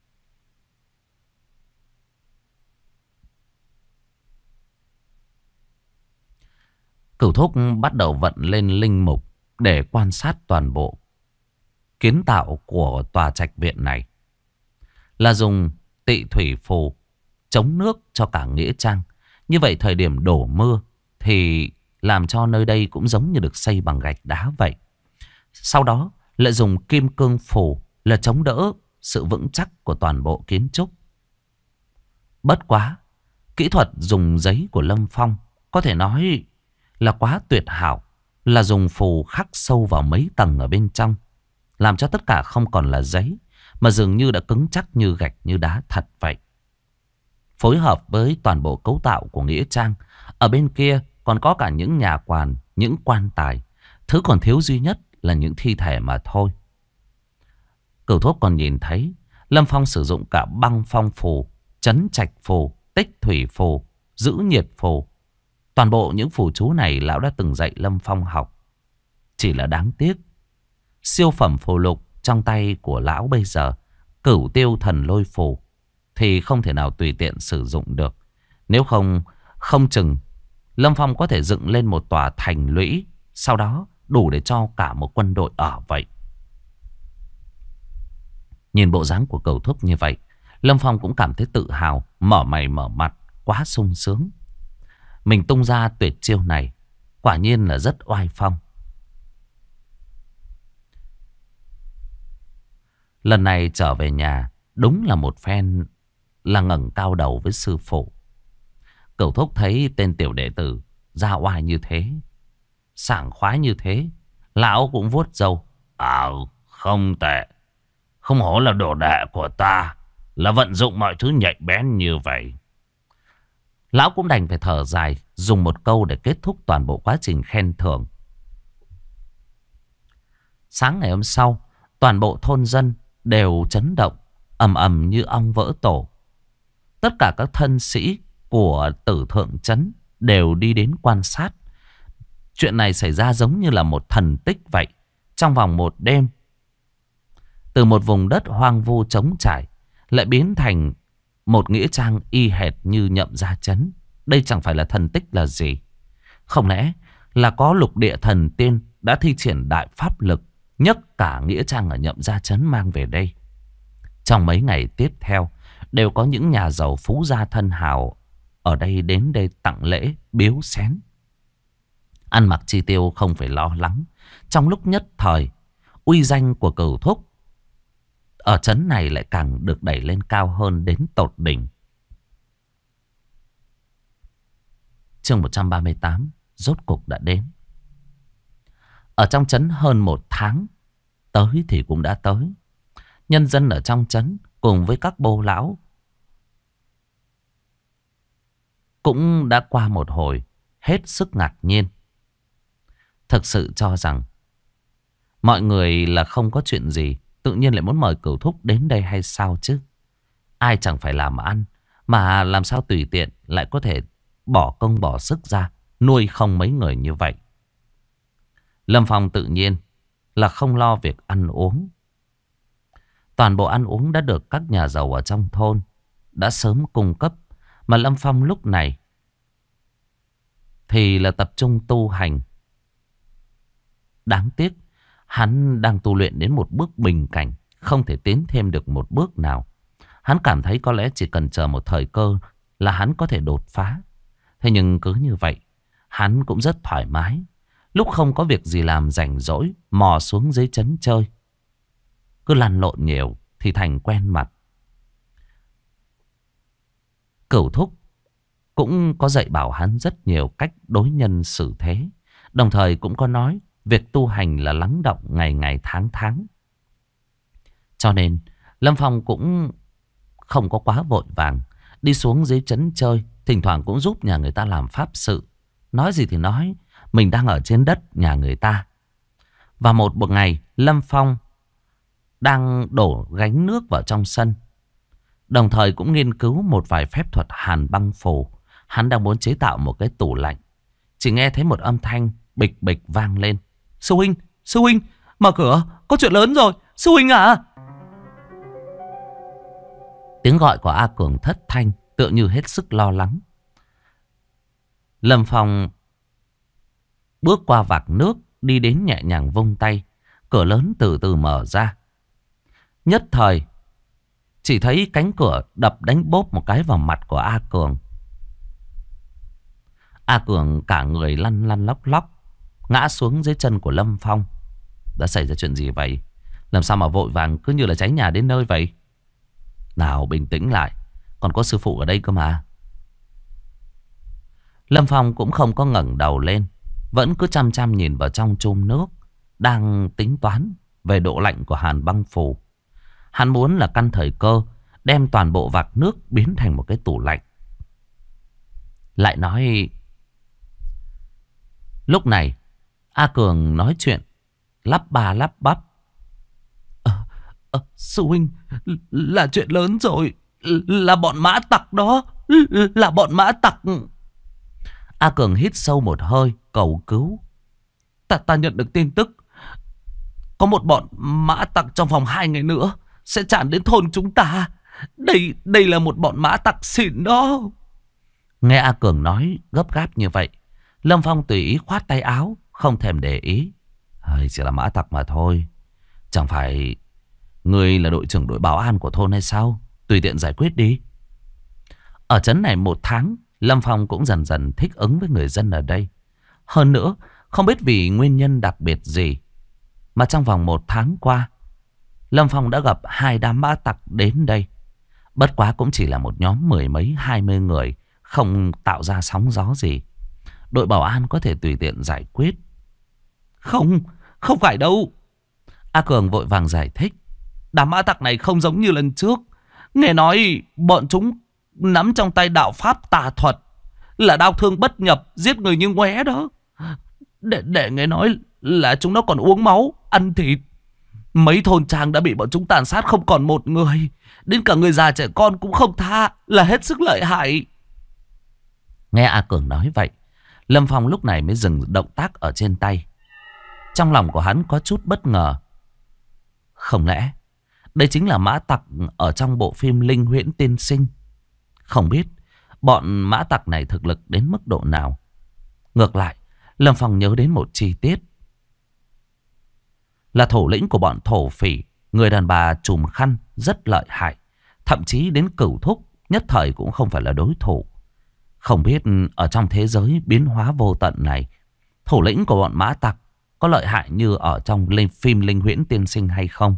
Cửu Thúc bắt đầu vận lên linh mục để quan sát toàn bộ kiến tạo của tòa trạch viện này. Là dùng tị thủy phù chống nước cho cả nghĩa trang. Như vậy thời điểm đổ mưa thì làm cho nơi đây cũng giống như được xây bằng gạch đá vậy. Sau đó lại dùng kim cương phù là chống đỡ sự vững chắc của toàn bộ kiến trúc. Bất quá, kỹ thuật dùng giấy của Lâm Phong có thể nói là quá tuyệt hảo. Là dùng phù khắc sâu vào mấy tầng ở bên trong, làm cho tất cả không còn là giấy, mà dường như đã cứng chắc như gạch như đá thật vậy. Phối hợp với toàn bộ cấu tạo của nghĩa trang, ở bên kia còn có cả những nhà quan, những quan tài. Thứ còn thiếu duy nhất là những thi thể mà thôi. Cửu Thúc còn nhìn thấy Lâm Phong sử dụng cả băng phong phù, trấn trạch phù, tích thủy phù, giữ nhiệt phù. Toàn bộ những phù chú này lão đã từng dạy Lâm Phong học. Chỉ là đáng tiếc, siêu phẩm phù lục trong tay của lão bây giờ, Cửu Tiêu Thần Lôi Phù, thì không thể nào tùy tiện sử dụng được. Nếu không, không chừng Lâm Phong có thể dựng lên một tòa thành lũy, sau đó đủ để cho cả một quân đội ở vậy. Nhìn bộ dáng của Cửu Thúc như vậy, Lâm Phong cũng cảm thấy tự hào, mở mày mở mặt, quá sung sướng. Mình tung ra tuyệt chiêu này, quả nhiên là rất oai phong. Lần này trở về nhà, đúng là một phen là ngẩng cao đầu với sư phụ. Cửu Thúc thấy tên tiểu đệ tử ra oai như thế, sảng khoái như thế, lão cũng vuốt râu. Không tệ. Không hổ là đồ đệ của ta, là vận dụng mọi thứ nhạy bén như vậy. Lão cũng đành phải thở dài, dùng một câu để kết thúc toàn bộ quá trình khen thưởng. Sáng ngày hôm sau, toàn bộ thôn dân đều chấn động, ầm ầm như ong vỡ tổ. Tất cả các thân sĩ của Tử Thượng Trấn đều đi đến quan sát. Chuyện này xảy ra giống như là một thần tích vậy. Trong vòng một đêm, từ một vùng đất hoang vu trống trải lại biến thành một nghĩa trang y hệt như Nhậm Gia Trấn. Đây chẳng phải là thần tích là gì? Không lẽ là có lục địa thần tiên đã thi triển đại pháp lực, nhấc cả nghĩa trang ở Nhậm Gia Trấn mang về đây? Trong mấy ngày tiếp theo, đều có những nhà giàu phú gia thân hào ở đây đến đây tặng lễ, biếu xén. Ăn mặc chi tiêu không phải lo lắng. Trong lúc nhất thời, uy danh của Cửu Thúc ở trấn này lại càng được đẩy lên cao hơn đến tột đỉnh. Chương 138 rốt cục đã đến. Ở trong trấn hơn một tháng, tới thì cũng đã tới. Nhân dân ở trong trấn cùng với các bô lão cũng đã qua một hồi hết sức ngạc nhiên. Thực sự cho rằng mọi người là không có chuyện gì, tự nhiên lại muốn mời Cửu Thúc đến đây hay sao chứ? Ai chẳng phải làm ăn, mà làm sao tùy tiện lại có thể bỏ công bỏ sức ra nuôi không mấy người như vậy. Lâm Phong tự nhiên là không lo việc ăn uống. Toàn bộ ăn uống đã được các nhà giàu ở trong thôn đã sớm cung cấp, mà Lâm Phong lúc này thì là tập trung tu hành. Đáng tiếc, hắn đang tu luyện đến một bước bình cảnh, không thể tiến thêm được một bước nào. Hắn cảm thấy có lẽ chỉ cần chờ một thời cơ là hắn có thể đột phá. Thế nhưng cứ như vậy, hắn cũng rất thoải mái. Lúc không có việc gì làm rảnh rỗi, mò xuống dưới trấn chơi. Cứ lăn lộn nhiều thì thành quen mặt. Cửu Thúc cũng có dạy bảo hắn rất nhiều cách đối nhân xử thế. Đồng thời cũng có nói việc tu hành là lắng động ngày ngày tháng tháng. Cho nên Lâm Phong cũng không có quá vội vàng. Đi xuống dưới trấn chơi, thỉnh thoảng cũng giúp nhà người ta làm pháp sự. Nói gì thì nói, mình đang ở trên đất nhà người ta. Và một ngày, Lâm Phong đang đổ gánh nước vào trong sân. Đồng thời cũng nghiên cứu một vài phép thuật hàn băng phù. Hắn đang muốn chế tạo một cái tủ lạnh. Chỉ nghe thấy một âm thanh bịch bịch vang lên. Sư huynh, mở cửa, có chuyện lớn rồi, sư huynh à. Tiếng gọi của A Cường thất thanh, tựa như hết sức lo lắng. Lâm Phong bước qua vạc nước, đi đến nhẹ nhàng vung tay. Cửa lớn từ từ mở ra. Nhất thời, chỉ thấy cánh cửa đập đánh bốp một cái vào mặt của A Cường. A Cường cả người lăn lăn lóc lóc, ngã xuống dưới chân của Lâm Phong. Đã xảy ra chuyện gì vậy? Làm sao mà vội vàng cứ như là cháy nhà đến nơi vậy? Nào bình tĩnh lại, còn có sư phụ ở đây cơ mà. Lâm Phong cũng không có ngẩng đầu lên, vẫn cứ chăm chăm nhìn vào trong chum nước, đang tính toán về độ lạnh của hàn băng phù. Hắn muốn là căn thời cơ, đem toàn bộ vạc nước biến thành một cái tủ lạnh. Lại nói, lúc này A Cường nói chuyện lắp ba lắp bắp. Sư huynh, là chuyện lớn rồi. Là bọn mã tặc đó. Là bọn mã tặc. A Cường hít sâu một hơi cầu cứu. Ta nhận được tin tức, có một bọn mã tặc trong vòng 2 ngày nữa sẽ tràn đến thôn chúng ta. Đây là một bọn mã tặc xịn đó. Nghe A Cường nói gấp gáp như vậy, Lâm Phong tùy ý khoát tay áo, không thèm để ý. Chỉ là mã tặc mà thôi. Chẳng phải ngươi là đội trưởng đội bảo an của thôn hay sao? Tùy tiện giải quyết đi. Ở trấn này 1 tháng, Lâm Phong cũng dần dần thích ứng với người dân ở đây. Hơn nữa, không biết vì nguyên nhân đặc biệt gì mà trong vòng 1 tháng qua, Lâm Phong đã gặp 2 đám mã tặc đến đây. Bất quá cũng chỉ là một nhóm 10 mấy 20 người, không tạo ra sóng gió gì. Đội bảo an có thể tùy tiện giải quyết. Không phải đâu. A Cường vội vàng giải thích. Đám mã tặc này không giống như lần trước. Nghe nói bọn chúng nắm trong tay đạo pháp tà thuật, là đao thương bất nhập, giết người như ngoé đó. Để nghe nói là chúng nó còn uống máu, ăn thịt. Mấy thôn trang đã bị bọn chúng tàn sát không còn một người. Đến cả người già trẻ con cũng không tha, là hết sức lợi hại. Nghe A Cường nói vậy, Lâm Phong lúc này mới dừng động tác ở trên tay. Trong lòng của hắn có chút bất ngờ. Không lẽ đây chính là mã tặc ở trong bộ phim Linh Huyễn Tiên Sinh? Không biết bọn mã tặc này thực lực đến mức độ nào. Ngược lại, Lâm Phong nhớ đến một chi tiết. Là thủ lĩnh của bọn thổ phỉ, người đàn bà trùm khăn rất lợi hại. Thậm chí đến Cửu Thúc nhất thời cũng không phải là đối thủ. Không biết ở trong thế giới biến hóa vô tận này, thủ lĩnh của bọn mã tặc có lợi hại như ở trong phim Linh Huyễn Tiên Sinh hay không?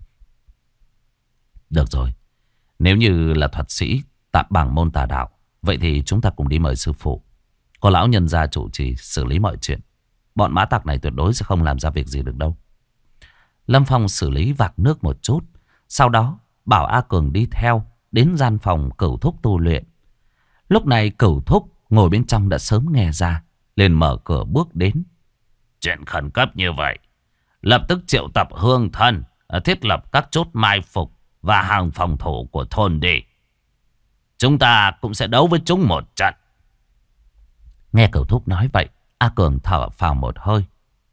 Được rồi, nếu như là thuật sĩ tạm bảng môn tà đạo, vậy thì chúng ta cùng đi mời sư phụ. Có lão nhân gia chủ trì xử lý mọi chuyện. Bọn mã tặc này tuyệt đối sẽ không làm ra việc gì được đâu. Lâm Phong xử lý vạc nước một chút, sau đó bảo A Cường đi theo đến gian phòng Cửu Thúc tu luyện. Lúc này Cửu Thúc ngồi bên trong đã sớm nghe ra, liền mở cửa bước đến. Chuyện khẩn cấp như vậy, lập tức triệu tập hương thân, thiết lập các chốt mai phục và hàng phòng thủ của thôn đi. Chúng ta cũng sẽ đấu với chúng một trận. Nghe Cửu Thúc nói vậy, A Cường thở phào một hơi,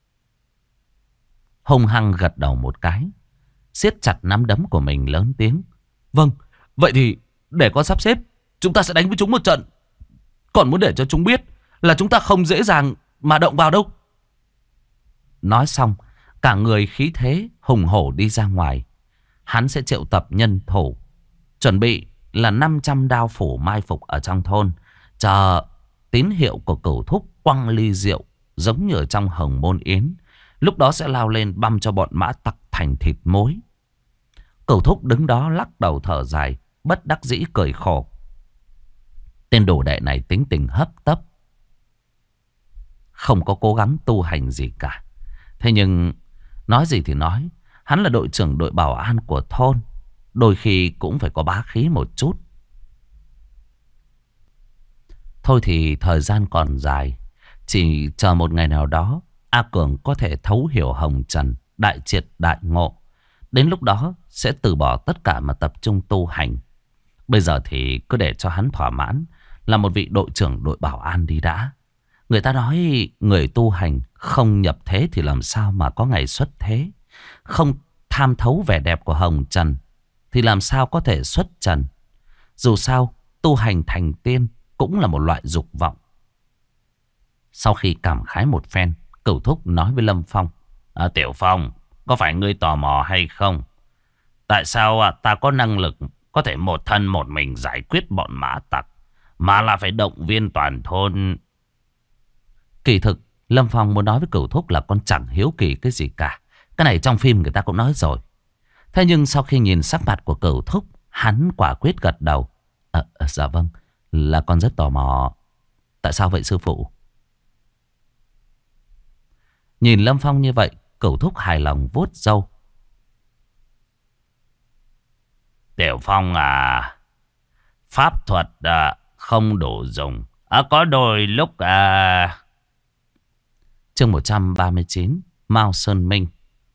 hung hăng gật đầu một cái, siết chặt nắm đấm của mình lớn tiếng. Vâng, vậy thì để con sắp xếp, chúng ta sẽ đánh với chúng một trận. Còn muốn để cho chúng biết là chúng ta không dễ dàng mà động vào đâu. Nói xong, cả người khí thế hùng hổ đi ra ngoài. Hắn sẽ triệu tập nhân thủ, chuẩn bị là 500 đao phủ mai phục ở trong thôn, chờ tín hiệu của Cửu Thúc quăng ly rượu giống như ở trong Hồng Môn Yến. Lúc đó sẽ lao lên băm cho bọn mã tặc thành thịt muối. Cửu Thúc đứng đó lắc đầu thở dài, bất đắc dĩ cười khổ. Tên đồ đệ này tính tình hấp tấp, không có cố gắng tu hành gì cả. Thế nhưng nói gì thì nói, hắn là đội trưởng đội bảo an của thôn, đôi khi cũng phải có bá khí một chút. Thôi thì thời gian còn dài, chỉ chờ một ngày nào đó A Cường có thể thấu hiểu hồng trần, đại triệt đại ngộ. Đến lúc đó sẽ từ bỏ tất cả mà tập trung tu hành. Bây giờ thì cứ để cho hắn thỏa mãn là một vị đội trưởng đội bảo an đi đã. Người ta nói người tu hành không nhập thế thì làm sao mà có ngày xuất thế. Không tham thấu vẻ đẹp của hồng trần thì làm sao có thể xuất trần. Dù sao tu hành thành tiên cũng là một loại dục vọng. Sau khi cảm khái một phen, Cửu Thúc nói với Lâm Phong. Tiểu Phong, có phải ngươi tò mò hay không? Tại sao ta có năng lực có thể một thân một mình giải quyết bọn mã tặc, mà là phải động viên toàn thôn? Kỳ thực Lâm Phong muốn nói với Cửu Thúc là con chẳng hiếu kỳ cái gì cả. Cái này trong phim người ta cũng nói rồi. Thế nhưng sau khi nhìn sắc mặt của Cửu Thúc, hắn quả quyết gật đầu. Dạ vâng, là con rất tò mò. Tại sao vậy sư phụ? Nhìn Lâm Phong như vậy, Cửu Thúc hài lòng vuốt râu. Tiểu Phong à, pháp thuật không đủ dùng. Có đôi lúc Chương 139, Mao Sơn Minh.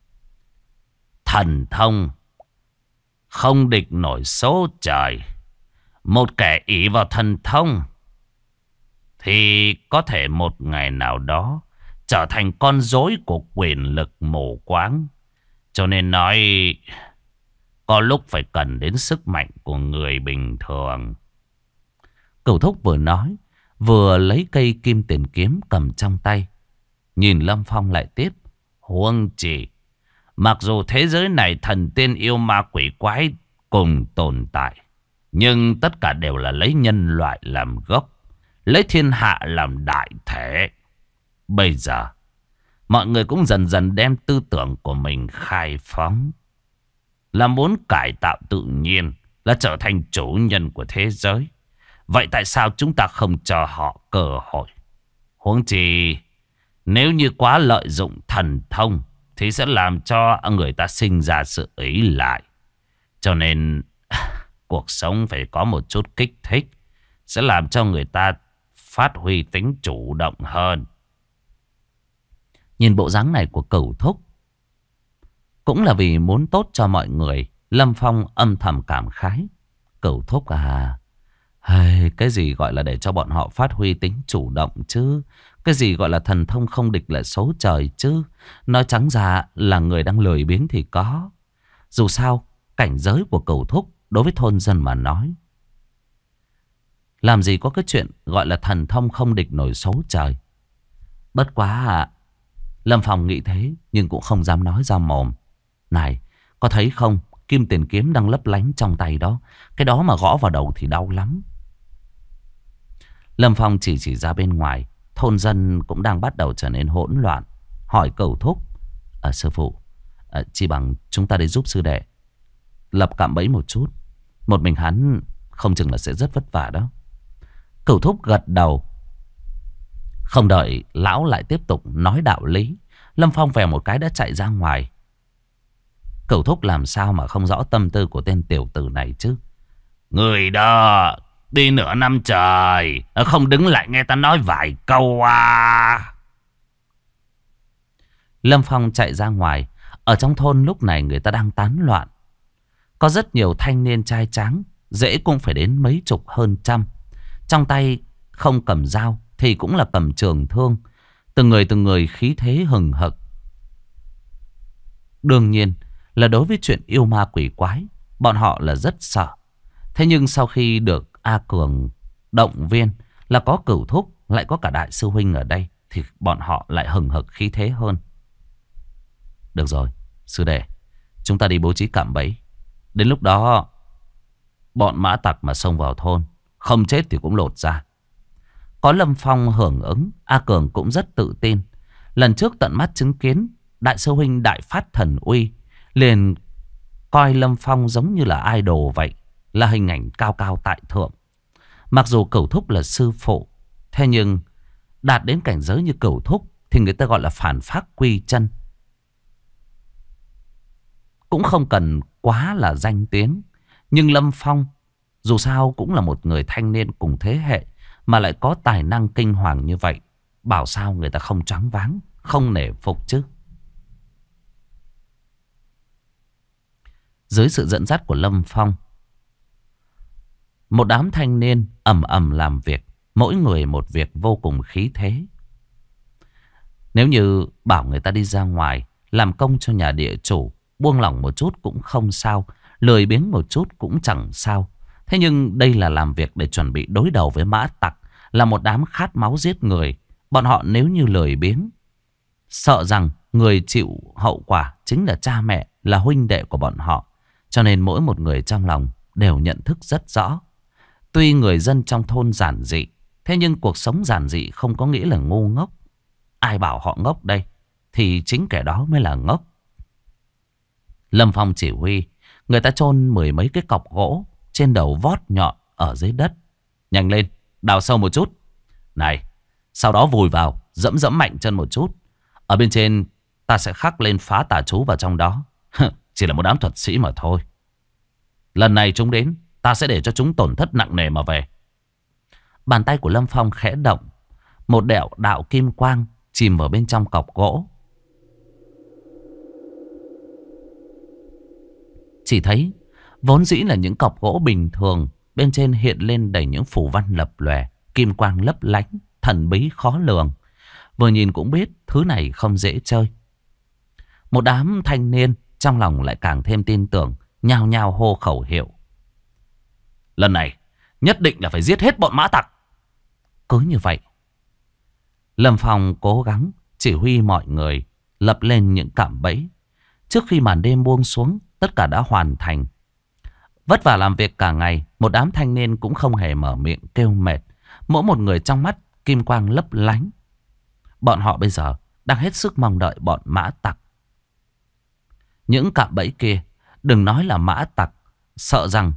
Thần thông không địch nổi số trời. Một kẻ ỷ vào thần thông thì có thể một ngày nào đó trở thành con rối của quyền lực mù quáng. Cho nên nói có lúc phải cần đến sức mạnh của người bình thường. Cửu Thúc vừa nói, vừa lấy cây kim tiền kiếm cầm trong tay. Nhìn Lâm Phong lại tiếp. Huống chi, mặc dù thế giới này thần tiên yêu ma quỷ quái cùng tồn tại, nhưng tất cả đều là lấy nhân loại làm gốc, lấy thiên hạ làm đại thể. Bây giờ, mọi người cũng dần dần đem tư tưởng của mình khai phóng, là muốn cải tạo tự nhiên, là trở thành chủ nhân của thế giới. Vậy tại sao chúng ta không cho họ cơ hội? Huống chi, nếu như quá lợi dụng thần thông thì sẽ làm cho người ta sinh ra sự ý lại. Cho nên cuộc sống phải có một chút kích thích, sẽ làm cho người ta phát huy tính chủ động hơn. Nhìn bộ dáng này của Cửu Thúc, cũng là vì muốn tốt cho mọi người, Lâm Phong âm thầm cảm khái. Cửu Thúc à, cái gì gọi là để cho bọn họ phát huy tính chủ động chứ? Cái gì gọi là thần thông không địch lại số trời chứ? Nói trắng ra là người đang lười biếng thì có. Dù sao, cảnh giới của Cửu Thúc đối với thôn dân mà nói, làm gì có cái chuyện gọi là thần thông không địch nổi số trời. Bất quá à, Lâm Phong nghĩ thế nhưng cũng không dám nói ra mồm. Này, có thấy không? Kim tiền kiếm đang lấp lánh trong tay đó. Cái đó mà gõ vào đầu thì đau lắm. Lâm Phong chỉ ra bên ngoài. Thôn dân cũng đang bắt đầu trở nên hỗn loạn. Hỏi Cửu Thúc. Sư phụ, chỉ bằng chúng ta đi giúp sư đệ lập cạm bẫy một chút. Một mình hắn không chừng là sẽ rất vất vả đó. Cửu Thúc gật đầu. Không đợi lão lại tiếp tục nói đạo lý, Lâm Phong vèo một cái đã chạy ra ngoài. Cửu Thúc làm sao mà không rõ tâm tư của tên tiểu tử này chứ? Người đó đi nửa năm trời, không đứng lại nghe ta nói vài câu à. Lâm Phong chạy ra ngoài. Ở trong thôn lúc này người ta đang tán loạn. Có rất nhiều thanh niên trai tráng, dễ cũng phải đến mấy chục hơn trăm. Trong tay không cầm dao thì cũng là cầm trường thương. Từng người khí thế hừng hực. Đương nhiên là đối với chuyện yêu ma quỷ quái, bọn họ là rất sợ. Thế nhưng sau khi được A Cường động viên, là có Cửu Thúc, lại có cả đại sư huynh ở đây, thì bọn họ lại hừng hực khí thế hơn. Được rồi, sư đệ, chúng ta đi bố trí cạm bẫy. Đến lúc đó bọn mã tặc mà xông vào thôn, không chết thì cũng lột ra. Có Lâm Phong hưởng ứng, A Cường cũng rất tự tin. Lần trước tận mắt chứng kiến đại sư huynh đại phát thần uy, liền coi Lâm Phong giống như là idol vậy, là hình ảnh cao cao tại thượng. Mặc dù Cửu Thúc là sư phụ, thế nhưng đạt đến cảnh giới như Cửu Thúc thì người ta gọi là phản pháp quy chân. Cũng không cần quá là danh tiếng. Nhưng Lâm Phong dù sao cũng là một người thanh niên cùng thế hệ, mà lại có tài năng kinh hoàng như vậy, bảo sao người ta không choáng váng, không nể phục chứ. Dưới sự dẫn dắt của Lâm Phong, một đám thanh niên ầm ầm làm việc, mỗi người một việc vô cùng khí thế. Nếu như bảo người ta đi ra ngoài làm công cho nhà địa chủ, buông lỏng một chút cũng không sao, lười biếng một chút cũng chẳng sao. Thế nhưng đây là làm việc để chuẩn bị đối đầu với mã tặc, là một đám khát máu giết người. Bọn họ nếu như lười biếng, sợ rằng người chịu hậu quả chính là cha mẹ, là huynh đệ của bọn họ. Cho nên mỗi một người trong lòng đều nhận thức rất rõ. Tuy người dân trong thôn giản dị, thế nhưng cuộc sống giản dị không có nghĩa là ngu ngốc. Ai bảo họ ngốc đây, thì chính kẻ đó mới là ngốc. Lâm Phong chỉ huy, người ta chôn 10 mấy cái cọc gỗ trên đầu vót nhọn ở dưới đất. Nhanh lên, đào sâu một chút. Này, sau đó vùi vào, dẫm dẫm mạnh chân một chút. Ở bên trên ta sẽ khắc lên phá tà chú vào trong đó. Chỉ là một đám thuật sĩ mà thôi. Lần này chúng đến, ta sẽ để cho chúng tổn thất nặng nề mà về. Bàn tay của Lâm Phong khẽ động. Một đạo kim quang chìm vào bên trong cọc gỗ. Chỉ thấy vốn dĩ là những cọc gỗ bình thường, bên trên hiện lên đầy những phù văn lập lòe, kim quang lấp lánh, thần bí khó lường. Vừa nhìn cũng biết thứ này không dễ chơi. Một đám thanh niên trong lòng lại càng thêm tin tưởng, nhao nhao hô khẩu hiệu. Lần này nhất định là phải giết hết bọn mã tặc. Cứ như vậy, Lâm Phong cố gắng chỉ huy mọi người lập lên những cạm bẫy. Trước khi màn đêm buông xuống, tất cả đã hoàn thành. Vất vả làm việc cả ngày, một đám thanh niên cũng không hề mở miệng kêu mệt. Mỗi một người trong mắt kim quang lấp lánh. Bọn họ bây giờ đang hết sức mong đợi bọn mã tặc. Những cạm bẫy kia, đừng nói là mã tặc, sợ rằng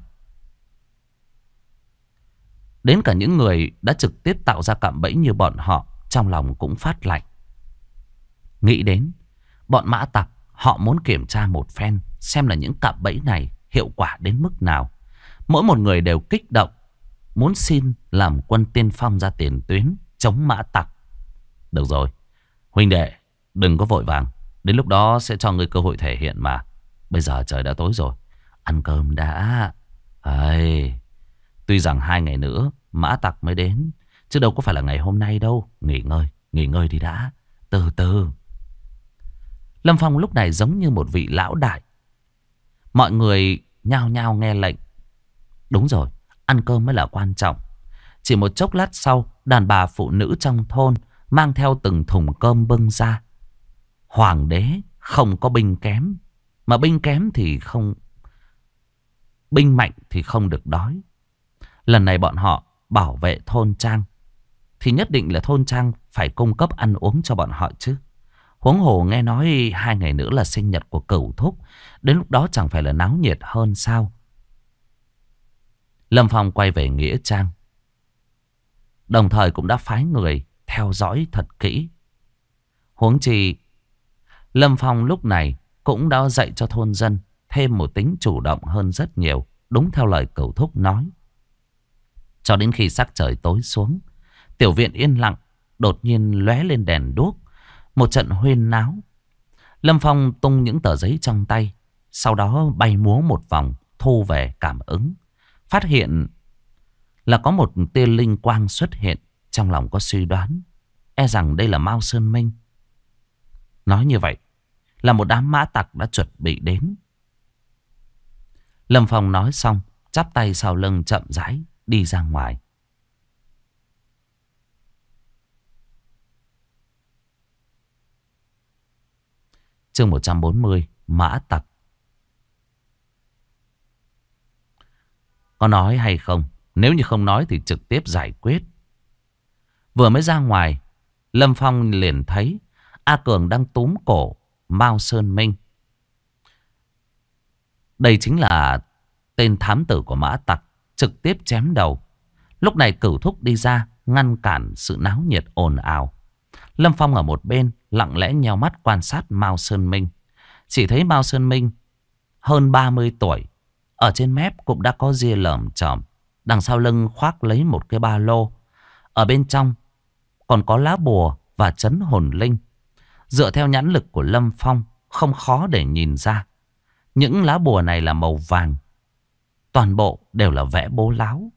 đến cả những người đã trực tiếp tạo ra cạm bẫy như bọn họ trong lòng cũng phát lạnh. Nghĩ đến bọn mã tặc, họ muốn kiểm tra một phen xem là những cạm bẫy này hiệu quả đến mức nào. Mỗi một người đều kích động, muốn xin làm quân tiên phong ra tiền tuyến chống mã tặc. Được rồi, huynh đệ, đừng có vội vàng. Đến lúc đó sẽ cho ngươi cơ hội thể hiện mà. Bây giờ trời đã tối rồi, ăn cơm đã. Tuy rằng 2 ngày nữa mã tặc mới đến, chứ đâu có phải là ngày hôm nay đâu. Nghỉ ngơi đi đã. Từ từ. Lâm Phong lúc này giống như một vị lão đại. Mọi người nhao nhao nghe lệnh. Đúng rồi, ăn cơm mới là quan trọng. Chỉ một chốc lát sau, đàn bà phụ nữ trong thôn mang theo từng thùng cơm bưng ra. Hoàng đế không có binh kém, mà binh kém thì không, binh mạnh thì không được đói. Lần này bọn họ bảo vệ thôn trang thì nhất định là thôn trang phải cung cấp ăn uống cho bọn họ chứ. Huống hồ nghe nói 2 ngày nữa là sinh nhật của Cửu Thúc, đến lúc đó chẳng phải là náo nhiệt hơn sao? Lâm Phong quay về nghĩa trang, đồng thời cũng đã phái người theo dõi thật kỹ. Huống chi Lâm Phong lúc này cũng đã dạy cho thôn dân thêm một tính chủ động hơn rất nhiều, đúng theo lời Cửu Thúc nói. Cho đến khi sắc trời tối xuống, tiểu viện yên lặng, đột nhiên lóe lên đèn đuốc, một trận huyên náo. Lâm Phong tung những tờ giấy trong tay, sau đó bay múa một vòng, thu về cảm ứng. Phát hiện là có một tia linh quang xuất hiện, trong lòng có suy đoán, e rằng đây là Mao Sơn Minh. Nói như vậy là một đám mã tặc đã chuẩn bị đến. Lâm Phong nói xong, chắp tay sau lưng chậm rãi đi ra ngoài. Chương 140, mã tặc. Có nói hay không? Nếu như không nói thì trực tiếp giải quyết. Vừa mới ra ngoài, Lâm Phong liền thấy A Cường đang túm cổ Mao Sơn Minh. Đây chính là tên thám tử của mã tặc, trực tiếp chém đầu. Lúc này Cửu Thúc đi ra ngăn cản sự náo nhiệt ồn ào. Lâm Phong ở một bên lặng lẽ nheo mắt quan sát Mao Sơn Minh. Chỉ thấy Mao Sơn Minh hơn 30 tuổi, ở trên mép cũng đã có ria lởm chởm, đằng sau lưng khoác lấy một cái ba lô, ở bên trong còn có lá bùa và trấn hồn linh. Dựa theo nhãn lực của Lâm Phong, không khó để nhìn ra những lá bùa này là màu vàng, toàn bộ đều là vẽ bố láo.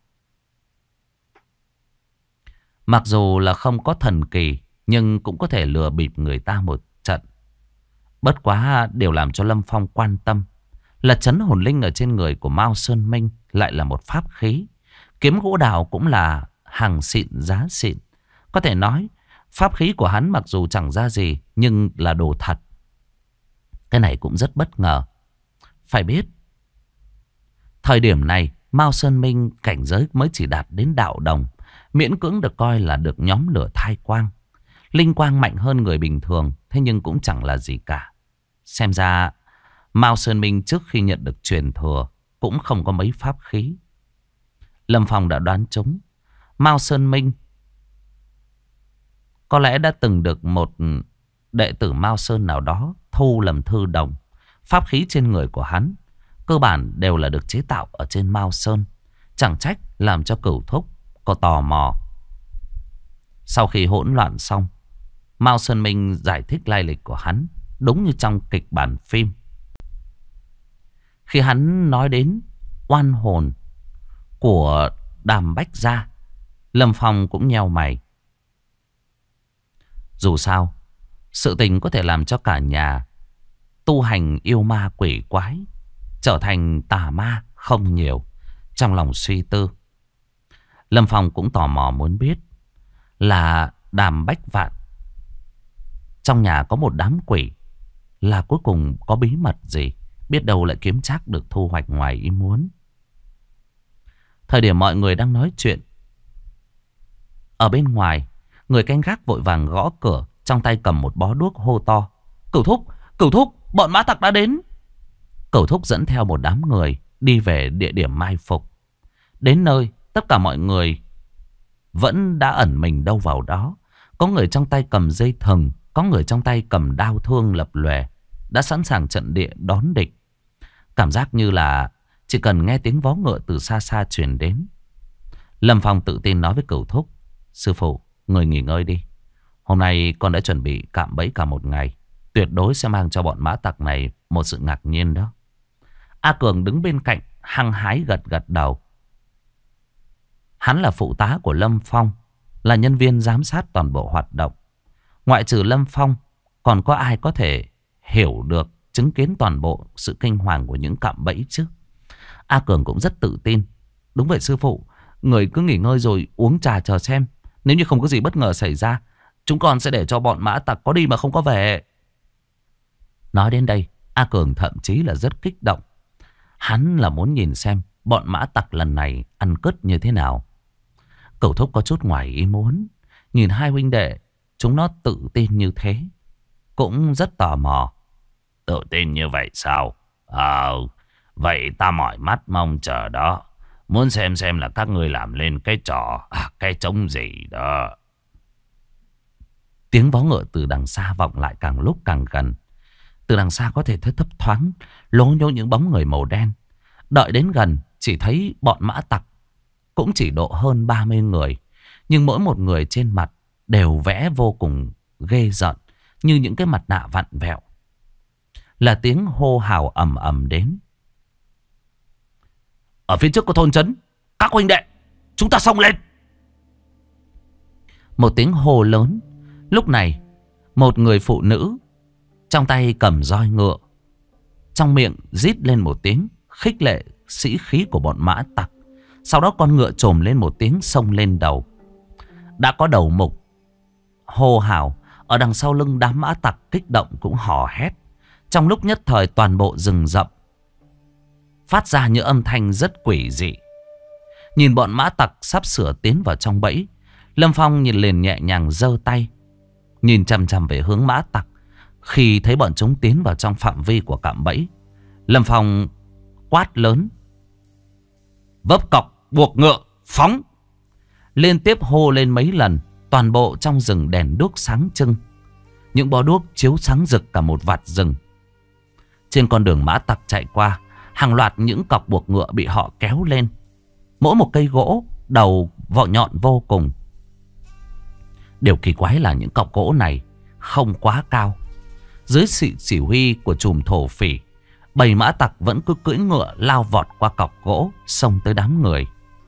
Mặc dù là không có thần kỳ, nhưng cũng có thể lừa bịp người ta một trận. Bất quá điều làm cho Lâm Phong quan tâm là trấn hồn linh ở trên người của Mao Sơn Minh lại là một pháp khí. Kiếm gỗ đào cũng là hàng xịn giá xịn. Có thể nói pháp khí của hắn mặc dù chẳng ra gì, nhưng là đồ thật. Cái này cũng rất bất ngờ. Phải biết thời điểm này Mao Sơn Minh cảnh giới mới chỉ đạt đến đạo đồng, miễn cưỡng được coi là được nhóm lửa thai quang. Linh quang mạnh hơn người bình thường, thế nhưng cũng chẳng là gì cả. Xem ra Mao Sơn Minh trước khi nhận được truyền thừa cũng không có mấy pháp khí. Lâm Phong đã đoán trúng. Mao Sơn Minh có lẽ đã từng được một đệ tử Mao Sơn nào đó thu làm thư đồng. Pháp khí trên người của hắn cơ bản đều là được chế tạo ở trên Mao Sơn. Chẳng trách làm cho Cửu Thúc có tò mò. Sau khi hỗn loạn xong, Mao Sơn Minh giải thích lai lịch của hắn đúng như trong kịch bản phim. Khi hắn nói đến oan hồn của Đàm Bách Gia, Lâm Phong cũng nheo mày. Dù sao, sự tình có thể làm cho cả nhà tu hành yêu ma quỷ quái, trở thành tà ma không nhiều. Trong lòng suy tư, Lâm Phong cũng tò mò muốn biết là Đàm Bách Vạn trong nhà có một đám quỷ, là cuối cùng có bí mật gì, biết đâu lại kiếm trác được thu hoạch ngoài ý muốn. Thời điểm mọi người đang nói chuyện, ở bên ngoài, người canh gác vội vàng gõ cửa, trong tay cầm một bó đuốc hô to: Cửu Thúc, bọn mã tặc đã đến. Cửu Thúc dẫn theo một đám người đi về địa điểm mai phục. Đến nơi, tất cả mọi người vẫn đã ẩn mình đâu vào đó. Có người trong tay cầm dây thừng, có người trong tay cầm đao thương lập lòe, đã sẵn sàng trận địa đón địch. Cảm giác như là chỉ cần nghe tiếng vó ngựa từ xa xa truyền đến. Lâm Phong tự tin nói với Cửu Thúc: Sư phụ, người nghỉ ngơi đi. Hôm nay con đã chuẩn bị cạm bẫy cả một ngày, tuyệt đối sẽ mang cho bọn mã tặc này một sự ngạc nhiên đó. A Cường đứng bên cạnh hăng hái gật gật đầu. Hắn là phụ tá của Lâm Phong, là nhân viên giám sát toàn bộ hoạt động. Ngoại trừ Lâm Phong, còn có ai có thể hiểu được, chứng kiến toàn bộ sự kinh hoàng của những cạm bẫy chứ? A Cường cũng rất tự tin. Đúng vậy sư phụ, người cứ nghỉ ngơi rồi uống trà chờ xem. Nếu như không có gì bất ngờ xảy ra, chúng con sẽ để cho bọn mã tặc có đi mà không có về. Nói đến đây, A Cường thậm chí là rất kích động. Hắn là muốn nhìn xem bọn mã tặc lần này ăn cướp như thế nào. Cửu Thúc có chút ngoài ý muốn, nhìn hai huynh đệ chúng nó tự tin như thế, cũng rất tò mò. Tự tin như vậy sao? Vậy ta mỏi mắt mong chờ đó. Muốn xem là các ngươi làm lên cái trò cái trống gì đó. Tiếng vó ngựa từ đằng xa vọng lại càng lúc càng gần. Từ đằng xa có thể thấy thấp thoáng lố nhố những bóng người màu đen. Đợi đến gần chỉ thấy bọn mã tặc cũng chỉ độ hơn 30 người. Nhưng mỗi một người trên mặt đều vẽ vô cùng ghê rợn, như những cái mặt nạ vặn vẹo. Là tiếng hô hào ầm ầm đến. Ở phía trước có thôn trấn, các huynh đệ, chúng ta xông lên. Một tiếng hô lớn. Lúc này một người phụ nữ trong tay cầm roi ngựa, trong miệng rít lên một tiếng khích lệ sĩ khí của bọn mã tặc. Sau đó con ngựa trồm lên một tiếng xông lên đầu. Đã có đầu mục hô hào, ở đằng sau lưng đám mã tặc kích động cũng hò hét. Trong lúc nhất thời toàn bộ rừng rậm phát ra những âm thanh rất quỷ dị. Nhìn bọn mã tặc sắp sửa tiến vào trong bẫy, Lâm Phong nhìn liền nhẹ nhàng giơ tay, nhìn chằm chằm về hướng mã tặc. Khi thấy bọn chúng tiến vào trong phạm vi của cạm bẫy, Lâm Phong quát lớn: Vấp cọc, buộc ngựa, phóng! Liên tiếp hô lên mấy lần. Toàn bộ trong rừng đèn đuốc sáng trưng, những bó đuốc chiếu sáng rực cả một vạt rừng. Trên con đường mã tặc chạy qua, hàng loạt những cọc buộc ngựa bị họ kéo lên. Mỗi một cây gỗ đầu vỏ nhọn vô cùng. Điều kỳ quái là những cọc gỗ này không quá cao. Dưới sự chỉ huy của trùm thổ phỉ, bầy mã tặc vẫn cứ cưỡi ngựa lao vọt qua cọc gỗ, xông tới đám người.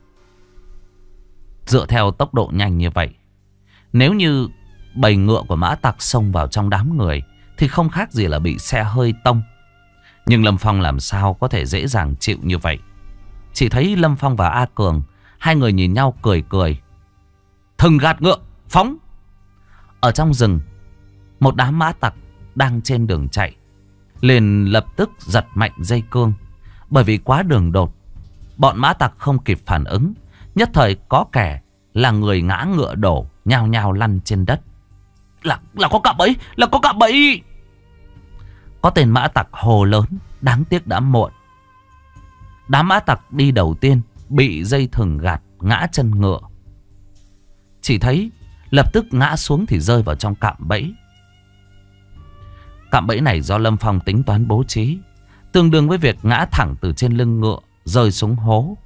Dựa theo tốc độ nhanh như vậy, nếu như bầy ngựa của mã tặc xông vào trong đám người thì không khác gì là bị xe hơi tông. Nhưng Lâm Phong làm sao có thể dễ dàng chịu như vậy. Chỉ thấy Lâm Phong và A Cường, hai người nhìn nhau cười cười. Thừng gạt ngựa, phóng! Ở trong rừng, một đám mã tặc đang trên đường chạy liền lập tức giật mạnh dây cương. Bởi vì quá đường đột, bọn mã tặc không kịp phản ứng. Nhất thời có kẻ là người ngã ngựa đổ, nhào nhào lăn trên đất. Là có cạm bẫy, là có cạm bẫy! Có tên mã tặc hồ lớn, đáng tiếc đã muộn. Đám mã tặc đi đầu tiên bị dây thừng gạt ngã chân ngựa. Chỉ thấy lập tức ngã xuống thì rơi vào trong cạm bẫy. Cạm bẫy này do Lâm Phong tính toán bố trí. tương đương với việc ngã thẳng từ trên lưng ngựa rơi xuống hố.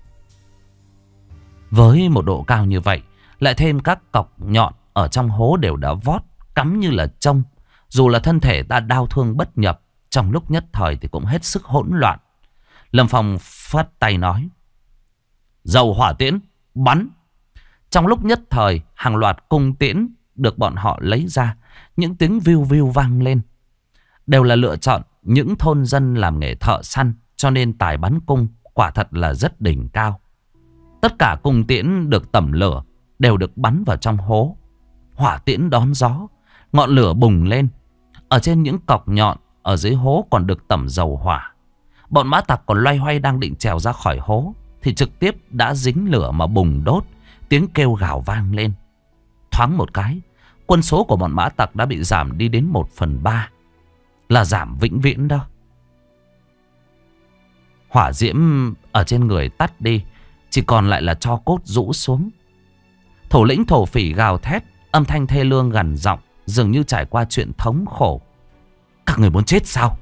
Với một độ cao như vậy, lại thêm các cọc nhọn ở trong hố đều đã vót, cắm như là trông. Dù là thân thể ta đau thương bất nhập, trong lúc nhất thời thì cũng hết sức hỗn loạn. Lâm Phong phất tay nói: dầu hỏa tiễn, bắn. Trong lúc nhất thời, hàng loạt cung tiễn được bọn họ lấy ra. Những tiếng viu viu vang lên. Đều là lựa chọn những thôn dân làm nghề thợ săn, cho nên tài bắn cung quả thật là rất đỉnh cao. Tất cả cung tiễn được tẩm lửa đều được bắn vào trong hố. Hỏa tiễn đón gió, ngọn lửa bùng lên. Ở trên những cọc nhọn ở dưới hố còn được tẩm dầu hỏa. Bọn mã tặc còn loay hoay đang định trèo ra khỏi hố thì trực tiếp đã dính lửa mà bùng đốt. Tiếng kêu gào vang lên. Thoáng một cái, quân số của bọn mã tặc đã bị giảm đi đến 1/3. Là giảm vĩnh viễn đó. Hỏa diễm ở trên người tắt đi, chỉ còn lại là tro cốt rũ xuống. Thủ lĩnh thổ phỉ gào thét, âm thanh thê lương gằn giọng, dường như trải qua chuyện thống khổ. Các người muốn chết sao?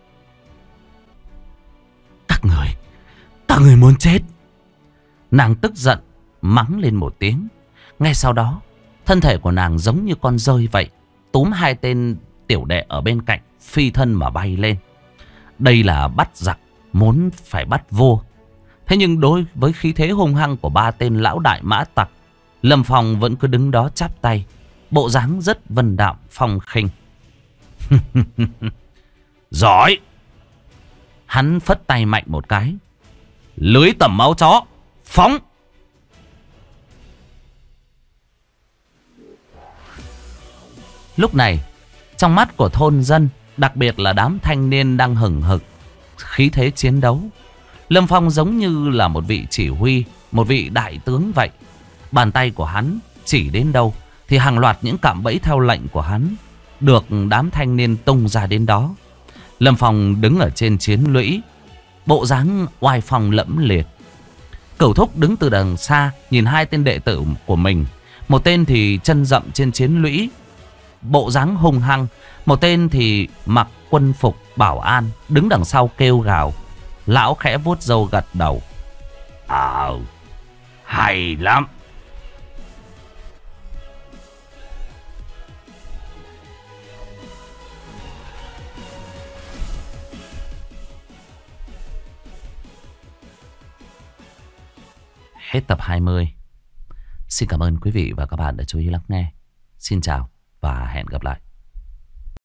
Các người muốn chết. Nàng tức giận mắng lên một tiếng. Ngay sau đó, thân thể của nàng giống như con dơi vậy, túm hai tên tiểu đệ ở bên cạnh, phi thân mà bay lên. Đây là bắt giặc muốn phải bắt vua. Thế nhưng đối với khí thế hung hăng của ba tên lão đại mã tặc, Lâm Phong vẫn cứ đứng đó chắp tay, bộ dáng rất vân đạm phong khinh. Giỏi. Hắn phất tay mạnh một cái. Lưới tẩm máu chó, phóng. Lúc này, trong mắt của thôn dân, đặc biệt là đám thanh niên đang hừng hực khí thế chiến đấu, Lâm Phong giống như là một vị chỉ huy, một vị đại tướng vậy. Bàn tay của hắn chỉ đến đâu thì hàng loạt những cạm bẫy theo lệnh của hắn được đám thanh niên tung ra đến đó. Lâm Phong đứng ở trên chiến lũy, bộ dáng oai phong lẫm liệt. Cửu Thúc đứng từ đằng xa nhìn hai tên đệ tử của mình. Một tên thì chân dậm trên chiến lũy, bộ dáng hung hăng. Một tên thì mặc quân phục bảo an, đứng đằng sau kêu gào. Lão khẽ vuốt râu gật đầu. Hay lắm. Hết tập 20. Xin cảm ơn quý vị và các bạn đã chú ý lắng nghe. Xin chào và hẹn gặp lại.